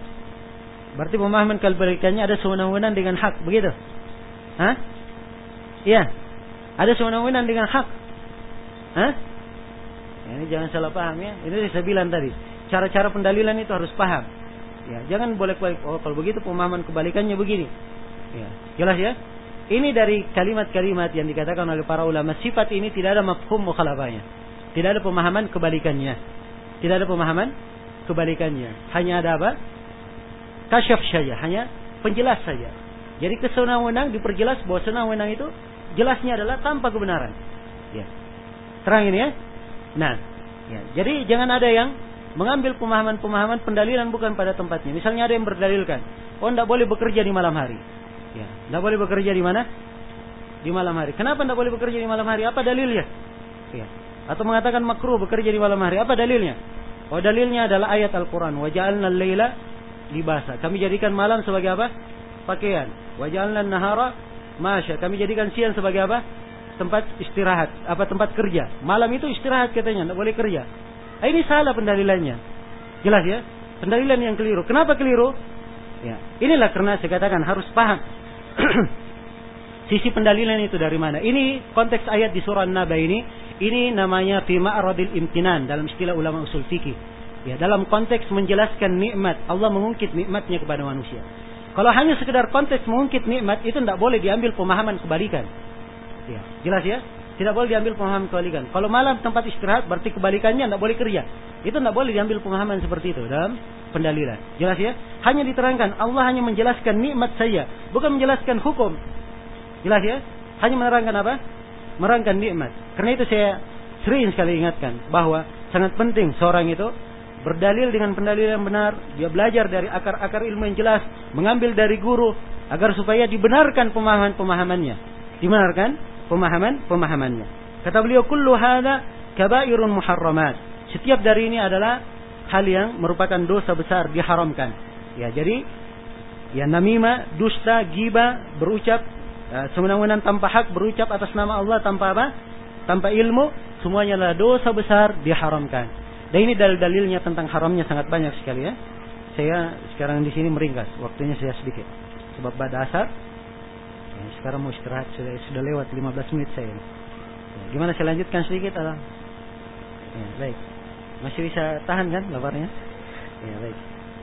Berarti pemahaman kebalikannya ada sewenang-wenang dengan hak, begitu? Hah? Iya. Ada sewenang-wenang dengan hak. Hah? Ya, ini jangan salah paham ya. Ini saya bilang tadi. Cara-cara pendalilan itu harus paham. Ya, jangan bolak-balik. Oh, kalau begitu pemahaman kebalikannya begini. Ya, jelas ya? Ini dari kalimat-kalimat yang dikatakan oleh para ulama. Sifat ini tidak ada mafhum mukhalafahnya. Tidak ada pemahaman kebalikannya. Tidak ada pemahaman kebalikannya. Hanya ada apa? Kasyaf saja. Hanya penjelas saja. Jadi kesenang-wenang diperjelas bahwa senang-wenang itu jelasnya adalah tanpa kebenaran. Ya. Terang ini ya? Nah, ya. Jadi jangan ada yang mengambil pemahaman-pemahaman pendalilan bukan pada tempatnya. Misalnya ada yang berdalilkan, oh tidak boleh bekerja di malam hari. Ya, tidak boleh bekerja di mana? Di malam hari. Kenapa tidak boleh bekerja di malam hari? Apa dalilnya? Ya. Atau mengatakan makruh bekerja di malam hari. Apa dalilnya? Oh, dalilnya adalah ayat Al-Quran. Wa ja'alna al-laila libasa. Kami jadikan malam sebagai apa? Pakaian. Wa ja'alna an-nahara masya. Kami jadikan siang sebagai apa? Tempat istirahat. Apa? Tempat kerja. Malam itu istirahat katanya. Tidak boleh kerja. Ini salah pendalilannya. Jelas ya? Pendalilan yang keliru. Kenapa keliru? Ya, inilah karena saya katakan harus paham sisi pendalilan itu dari mana. Ini konteks ayat di surah An-Naba ini namanya fi ma'radil imtinan dalam istilah ulama usul fikih. Ya, dalam konteks menjelaskan nikmat, Allah mengungkit nikmatnya kepada manusia. Kalau hanya sekedar konteks mengungkit nikmat, itu tidak boleh diambil pemahaman kebalikan. Ya, jelas ya? Tidak boleh diambil pemahaman kebalikan. Kalau malam tempat istirahat berarti kebalikannya tidak boleh kerja. Itu tidak boleh diambil pemahaman seperti itu dalam pendalilan. Jelas ya? Hanya diterangkan Allah hanya menjelaskan nikmat saja, bukan menjelaskan hukum. Jelas ya? Hanya menerangkan apa? Menerangkan nikmat. Karena itu saya sering sekali ingatkan bahwa sangat penting seorang itu berdalil dengan pendalilan yang benar, dia belajar dari akar-akar ilmu yang jelas, mengambil dari guru agar supaya dibenarkan pemahaman-pemahamannya. Dibenarkan pemahamannya. Kata beliau, kullu hadza kabairun muharramat. Setiap dari ini adalah hal yang merupakan dosa besar, diharamkan. Ya, jadi ya namimah, dusta, ghibah, berucap sewenang-wenang tanpa hak, berucap atas nama Allah tanpa apa? Tanpa ilmu, semuanya adalah dosa besar, diharamkan. Dan ini dalil-dalilnya tentang haramnya sangat banyak sekali ya. Saya sekarang di sini meringkas, waktunya saya sedikit. Sebab pada asar sekarang mau istirahat, sudah lewat 15 menit saya. Ya, gimana saya lanjutkan sedikit atau? Ya, baik. Masih bisa tahan kan laparnya? Ya, baik.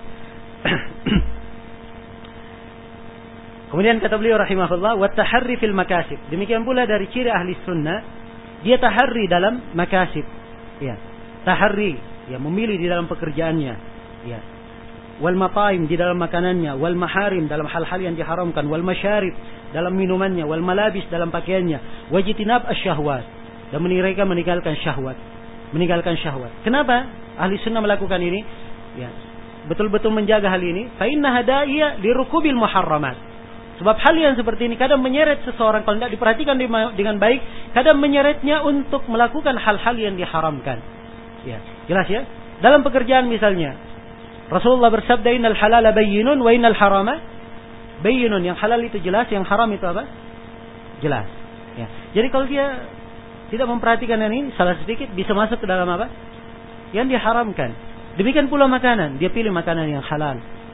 Kemudian kata beliau rahimahullah, wa taharri fil makasib. Demikian pula dari ciri ahli sunnah, dia taharri dalam makasib. Ya. Taharri, ya, memilih di dalam pekerjaannya. Ya. Wal mataim, di dalam makanannya, wal maharim, dalam hal-hal yang diharamkan, wal masyarib, dalam minumannya, wal malabis, dalam pakaiannya, wajitinab asyahwat, dan meninggalkan syahwat. Meninggalkan syahwat. Kenapa ahli sunnah melakukan ini? Ya, betul-betul menjaga hal ini. Fa inna hadaiya lirukubil muharramat. Sebab hal yang seperti ini kadang menyeret seseorang kalau tidak diperhatikan dengan baik, kadang menyeretnya untuk melakukan hal-hal yang diharamkan. Ya, jelas ya? Dalam pekerjaan misalnya, Rasulullah bersabda, innal halala bayyinun wa innal harama bayyinun. Yang halal itu jelas, yang haram itu apa? Jelas. Ya. Jadi kalau dia tidak memperhatikan ini, salah sedikit bisa masuk ke dalam apa? Yang diharamkan. Demikian pula makanan, dia pilih makanan yang halal.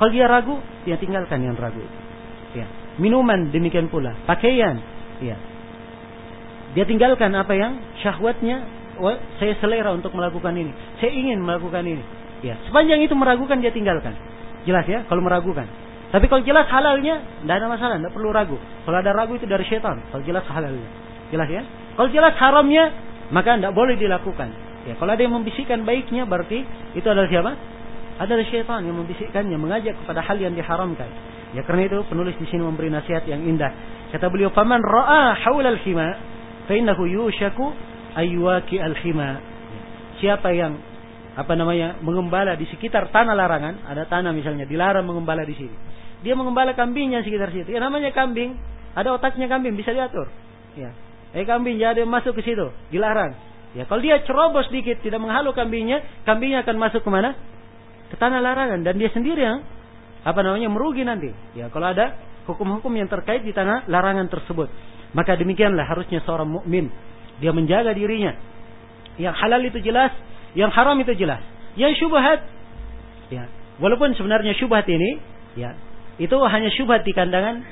Kalau dia ragu, dia tinggalkan yang ragu. Ya. Minuman demikian pula, pakaian, ya. Dia tinggalkan apa yang syahwatnya. Oh, saya selera untuk melakukan ini, saya ingin melakukan ini. Ya, sepanjang itu meragukan dia tinggalkan. Jelas ya, kalau meragukan. Tapi kalau jelas halalnya, tidak ada masalah, tidak perlu ragu. Kalau ada ragu itu dari syaitan. Kalau jelas halalnya, jelas ya. Kalau jelas haramnya, maka tidak boleh dilakukan. Ya, kalau ada yang membisikkan baiknya, berarti itu adalah siapa? Adalah syaitan yang membisikkannya, mengajak kepada hal yang diharamkan. Ya, karena itu penulis di sini memberi nasihat yang indah. Kata beliau, "Faman ra'a haulal khima, fa innahu yushaku aywaki al-khima." Siapa yang mengembala di sekitar tanah larangan, ada tanah misalnya dilarang mengembala di sini. Dia mengembala kambingnya sekitar situ. Ya, namanya kambing, ada otaknya kambing, bisa diatur. Ya. Kambing jadi masuk ke situ, dilarang. Ya, kalau dia cerobos sedikit, tidak menghalau kambingnya akan masuk ke mana? Ke tanah larangan, dan dia sendiri yang merugi nanti. Ya, kalau ada hukum-hukum yang terkait di tanah larangan tersebut. Maka demikianlah harusnya seorang mukmin, dia menjaga dirinya. Yang halal itu jelas, yang haram itu jelas. Yang syubhat, ya, walaupun sebenarnya syubhat ini, ya, itu hanya syubhat di kandangan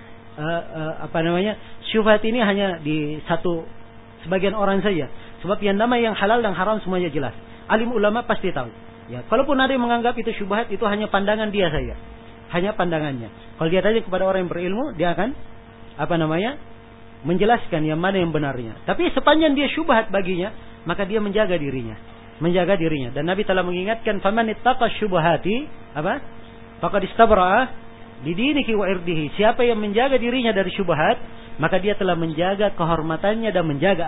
syubhat ini hanya di sebagian orang saja. Sebab yang namanya yang halal dan haram semuanya jelas. Alim ulama pasti tahu. Ya, kalaupun ada yang menganggap itu syubhat, itu hanya pandangan dia saja. Hanya pandangannya. Kalau dia tanya kepada orang yang berilmu, dia akan menjelaskan yang mana yang benarnya. Tapi sepanjang dia syubhat baginya, maka dia menjaga dirinya. Dan Nabi telah mengingatkan, "Faman ittaqa syubhati faqad istabra'a lidinihi wa irdihi." Siapa yang menjaga dirinya dari syubhat, maka dia telah menjaga kehormatannya dan menjaga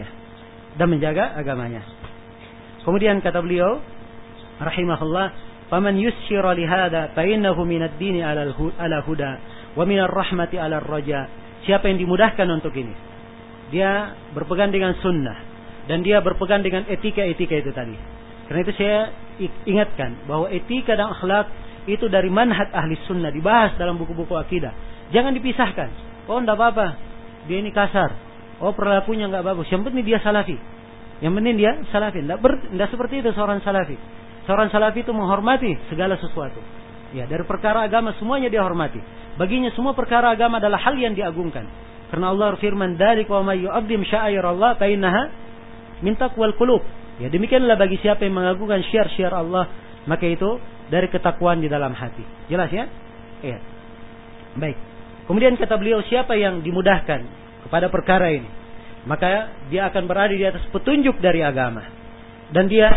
agamanya. Kemudian kata beliau rahimahullah, "Faman yusyira li hadza fa innahu minad dini ala huda wa minar rahmati ala raja." Siapa yang dimudahkan untuk ini, dia berpegang dengan sunnah dan dia berpegang dengan etika-etika itu tadi. Karena itu saya ingatkan bahwa etika dan akhlak itu dari manhaj ahli sunnah, dibahas dalam buku-buku akidah. Jangan dipisahkan. Oh, tidak apa-apa, dia ini kasar. Oh, perilakunya nggak bagus. Yang penting dia salafi. Tidak seperti itu seorang salafi. Seorang salafi itu menghormati segala sesuatu. Ya, dari perkara agama semuanya dia hormati. Baginya semua perkara agama adalah hal yang diagungkan. Karena Allah firman, "Dzalika wa may yu'azzim sya'airallah fa innaha min taqwal qulub." Ya, demikianlah bagi siapa yang mengagungkan syiar-syiar Allah, maka itu dari ketakwaan di dalam hati. Jelas ya? Iya. Baik. Kemudian kata beliau, siapa yang dimudahkan kepada perkara ini, maka dia akan berada di atas petunjuk dari agama. Dan dia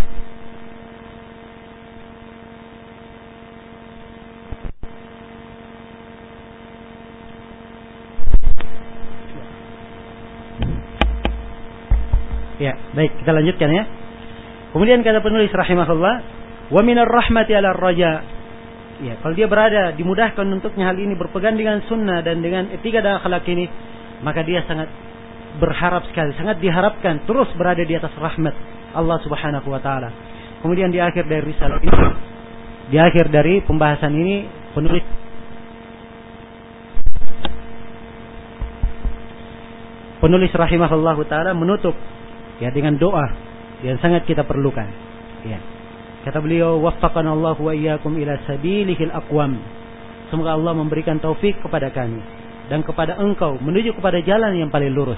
ya, baik, kita lanjutkan ya. Kemudian kata penulis rahimahullah, "Wa minar rahmati 'ala raja." Ya, kalau dia berada dimudahkan untuknya hal ini, berpegang dengan sunnah dan dengan etika dan akhlak ini, maka dia sangat berharap sekali, sangat diharapkan terus berada di atas rahmat Allah Subhanahu wa taala. Kemudian di akhir dari risalah ini, di akhir dari pembahasan ini, penulis rahimahullah taala menutup ya dengan doa yang sangat kita perlukan. Ya. Kata beliau, "Waffaqana Allah wa iyyakum ila sabilihil aqwam." Semoga Allah memberikan taufik kepada kami dan kepada engkau menuju kepada jalan yang paling lurus.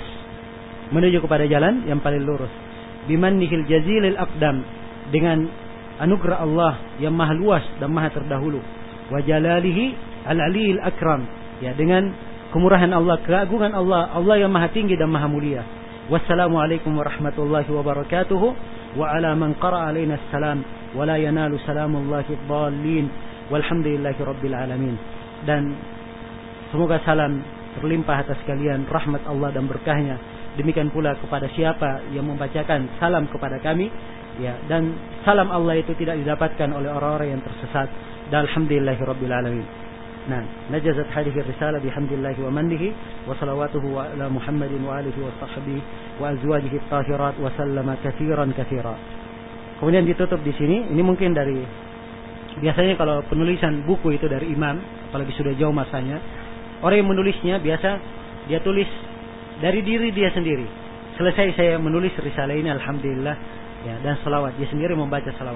Bimannihil jazilil aqdam, dengan anugerah Allah yang maha luas dan maha terdahulu. Wa jalalihi al-aliyil akram, ya, dengan kemurahan Allah, keagungan Allah, Allah yang maha tinggi dan maha mulia. Wassalamualaikum warahmatullahi wabarakatuh. Wa ala man qara'a alaina assalam wa la yanalu salamullahi dhallin walhamdulillahi rabbil alamin. Dan semoga salam terlimpah atas kalian, rahmat Allah dan berkahnya. Demikian pula kepada siapa yang membacakan salam kepada kami, ya, dan salam Allah itu tidak didapatkan oleh orang-orang yang tersesat. Dan alhamdulillahi rabbil alamin. Nah, najazat hadhihi risalah bihamdillahi wa mannihi wa salawatuhu wa ala Muhammadin wa alihi wa sahbihi wa azwajihi at-tahirat wa sallama katsiran katsira. Kemudian ditutup di sini, ini mungkin dari, biasanya kalau penulisan buku itu dari imam, apalagi sudah jauh masanya, orang yang menulisnya biasa dia tulis dari diri dia sendiri. Selesai saya menulis risalah ini, alhamdulillah, ya, dan salawat, dia sendiri membaca salawat.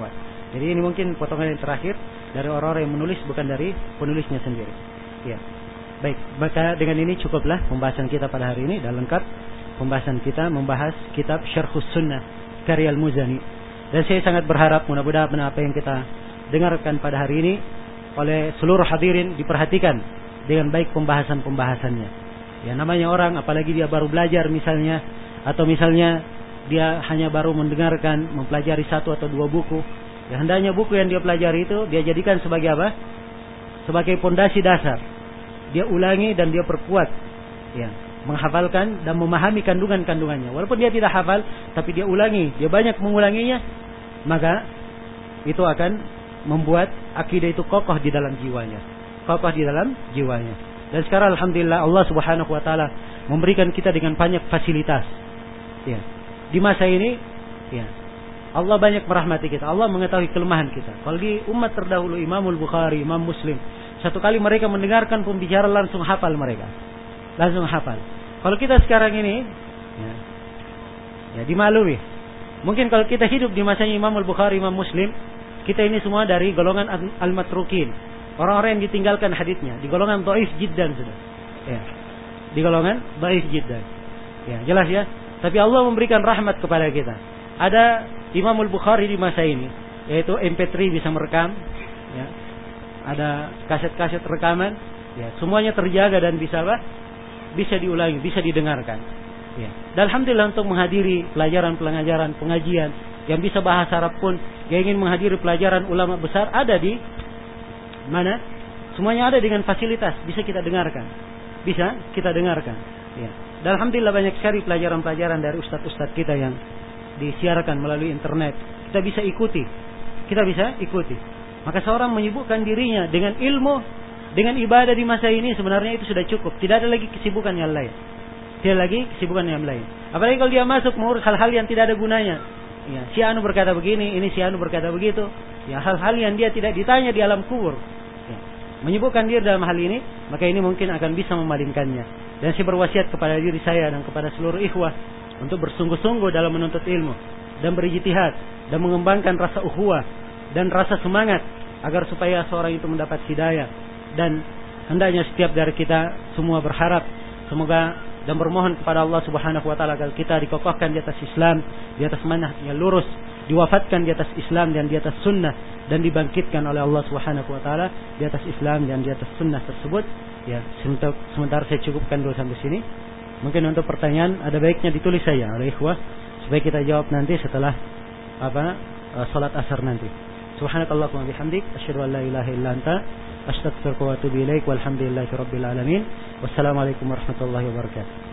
Jadi ini mungkin potongan yang terakhir dari orang-orang yang menulis, bukan dari penulisnya sendiri. Ya. Baik, maka dengan ini cukuplah pembahasan kita pada hari ini. Dan lengkap pembahasan kita membahas kitab Syarhus Sunnah karya Al-Muzani. Dan saya sangat berharap mudah-mudahan apa yang kita dengarkan pada hari ini oleh seluruh hadirin diperhatikan dengan baik pembahasan-pembahasannya. Ya, namanya orang, apalagi dia baru belajar misalnya, atau misalnya dia hanya baru mendengarkan, mempelajari 1 atau 2 buku. Ya, hendaknya buku yang dia pelajari itu dia jadikan sebagai apa? Sebagai pondasi dasar. Dia ulangi dan dia perkuat, ya, menghafalkan dan memahami kandungan-kandungannya. Walaupun dia tidak hafal, tapi dia ulangi, dia banyak mengulanginya, maka itu akan membuat akidah itu kokoh di dalam jiwanya, kokoh di dalam jiwanya. Dan sekarang alhamdulillah Allah Subhanahu Wa Taala memberikan kita dengan banyak fasilitas, ya, di masa ini, ya, Allah banyak merahmati kita. Allah mengetahui kelemahan kita. Kalau di umat terdahulu Imamul Bukhari, Imam Muslim, satu kali mereka mendengarkan pembicaraan langsung hafal mereka. Langsung hafal. Kalau kita sekarang ini, ya dimaklumi. Mungkin kalau kita hidup di masanya Imam Al-Bukhari, Imam Muslim, kita ini semua dari golongan al-matrukin. Orang-orang yang ditinggalkan haditsnya. Di golongan dhaif jiddan sudah. Ya. Di golongan dhaif jiddan. Ya, jelas ya. Tapi Allah memberikan rahmat kepada kita. Ada Imam Al-Bukhari di masa ini, yaitu MP3 bisa merekam. Ya. Ada kaset-kaset rekaman, ya, semuanya terjaga dan bisa apa? Bisa diulangi, bisa didengarkan. Ya. Dan alhamdulillah untuk menghadiri pelajaran-pelajaran, pengajian yang bisa bahasa Arab pun, yang ingin menghadiri pelajaran ulama besar ada di mana? Semuanya ada dengan fasilitas, bisa kita dengarkan. Bisa kita dengarkan. Ya. Dan alhamdulillah banyak sekali pelajaran-pelajaran dari ustadz-ustadz kita yang disiarkan melalui internet. Kita bisa ikuti. Kita bisa ikuti. Maka seorang menyibukkan dirinya dengan ilmu, dengan ibadah di masa ini sebenarnya itu sudah cukup. Tidak ada lagi kesibukan yang lain. Tidak lagi kesibukan yang lain. Apalagi kalau dia masuk mengurus hal-hal yang tidak ada gunanya. Ya, si anu berkata begini, ini si anu berkata begitu. Ya, hal-hal yang dia tidak ditanya di alam kubur. Ya, menyibukkan diri dalam hal ini, maka ini mungkin akan bisa memalingkannya. Dan saya berwasiat kepada diri saya dan kepada seluruh ikhwah untuk bersungguh-sungguh dalam menuntut ilmu dan berijtihad dan mengembangkan rasa ukhuwah dan rasa semangat agar supaya seorang itu mendapat hidayah. Dan hendaknya setiap dari kita semua berharap semoga dan bermohon kepada Allah Subhanahu Wa Taala agar kita dikokohkan di atas Islam, di atas manhaj yang lurus, diwafatkan di atas Islam dan di atas sunnah, dan dibangkitkan oleh Allah Subhanahu Wa Taala di atas Islam dan di atas sunnah tersebut. Ya, sementara saya cukupkan dulu sampai sini. Mungkin untuk pertanyaan ada baiknya ditulis saya oleh ikhwah supaya kita jawab nanti setelah salat asar nanti. Subhanakallahumma bihamdik asyhadu an la ilaha illa anta astaghfiruka wa atubu ilaik walhamdulillahi rabbil alamin. Wassalamualaikum warahmatullahi wabarakatuh.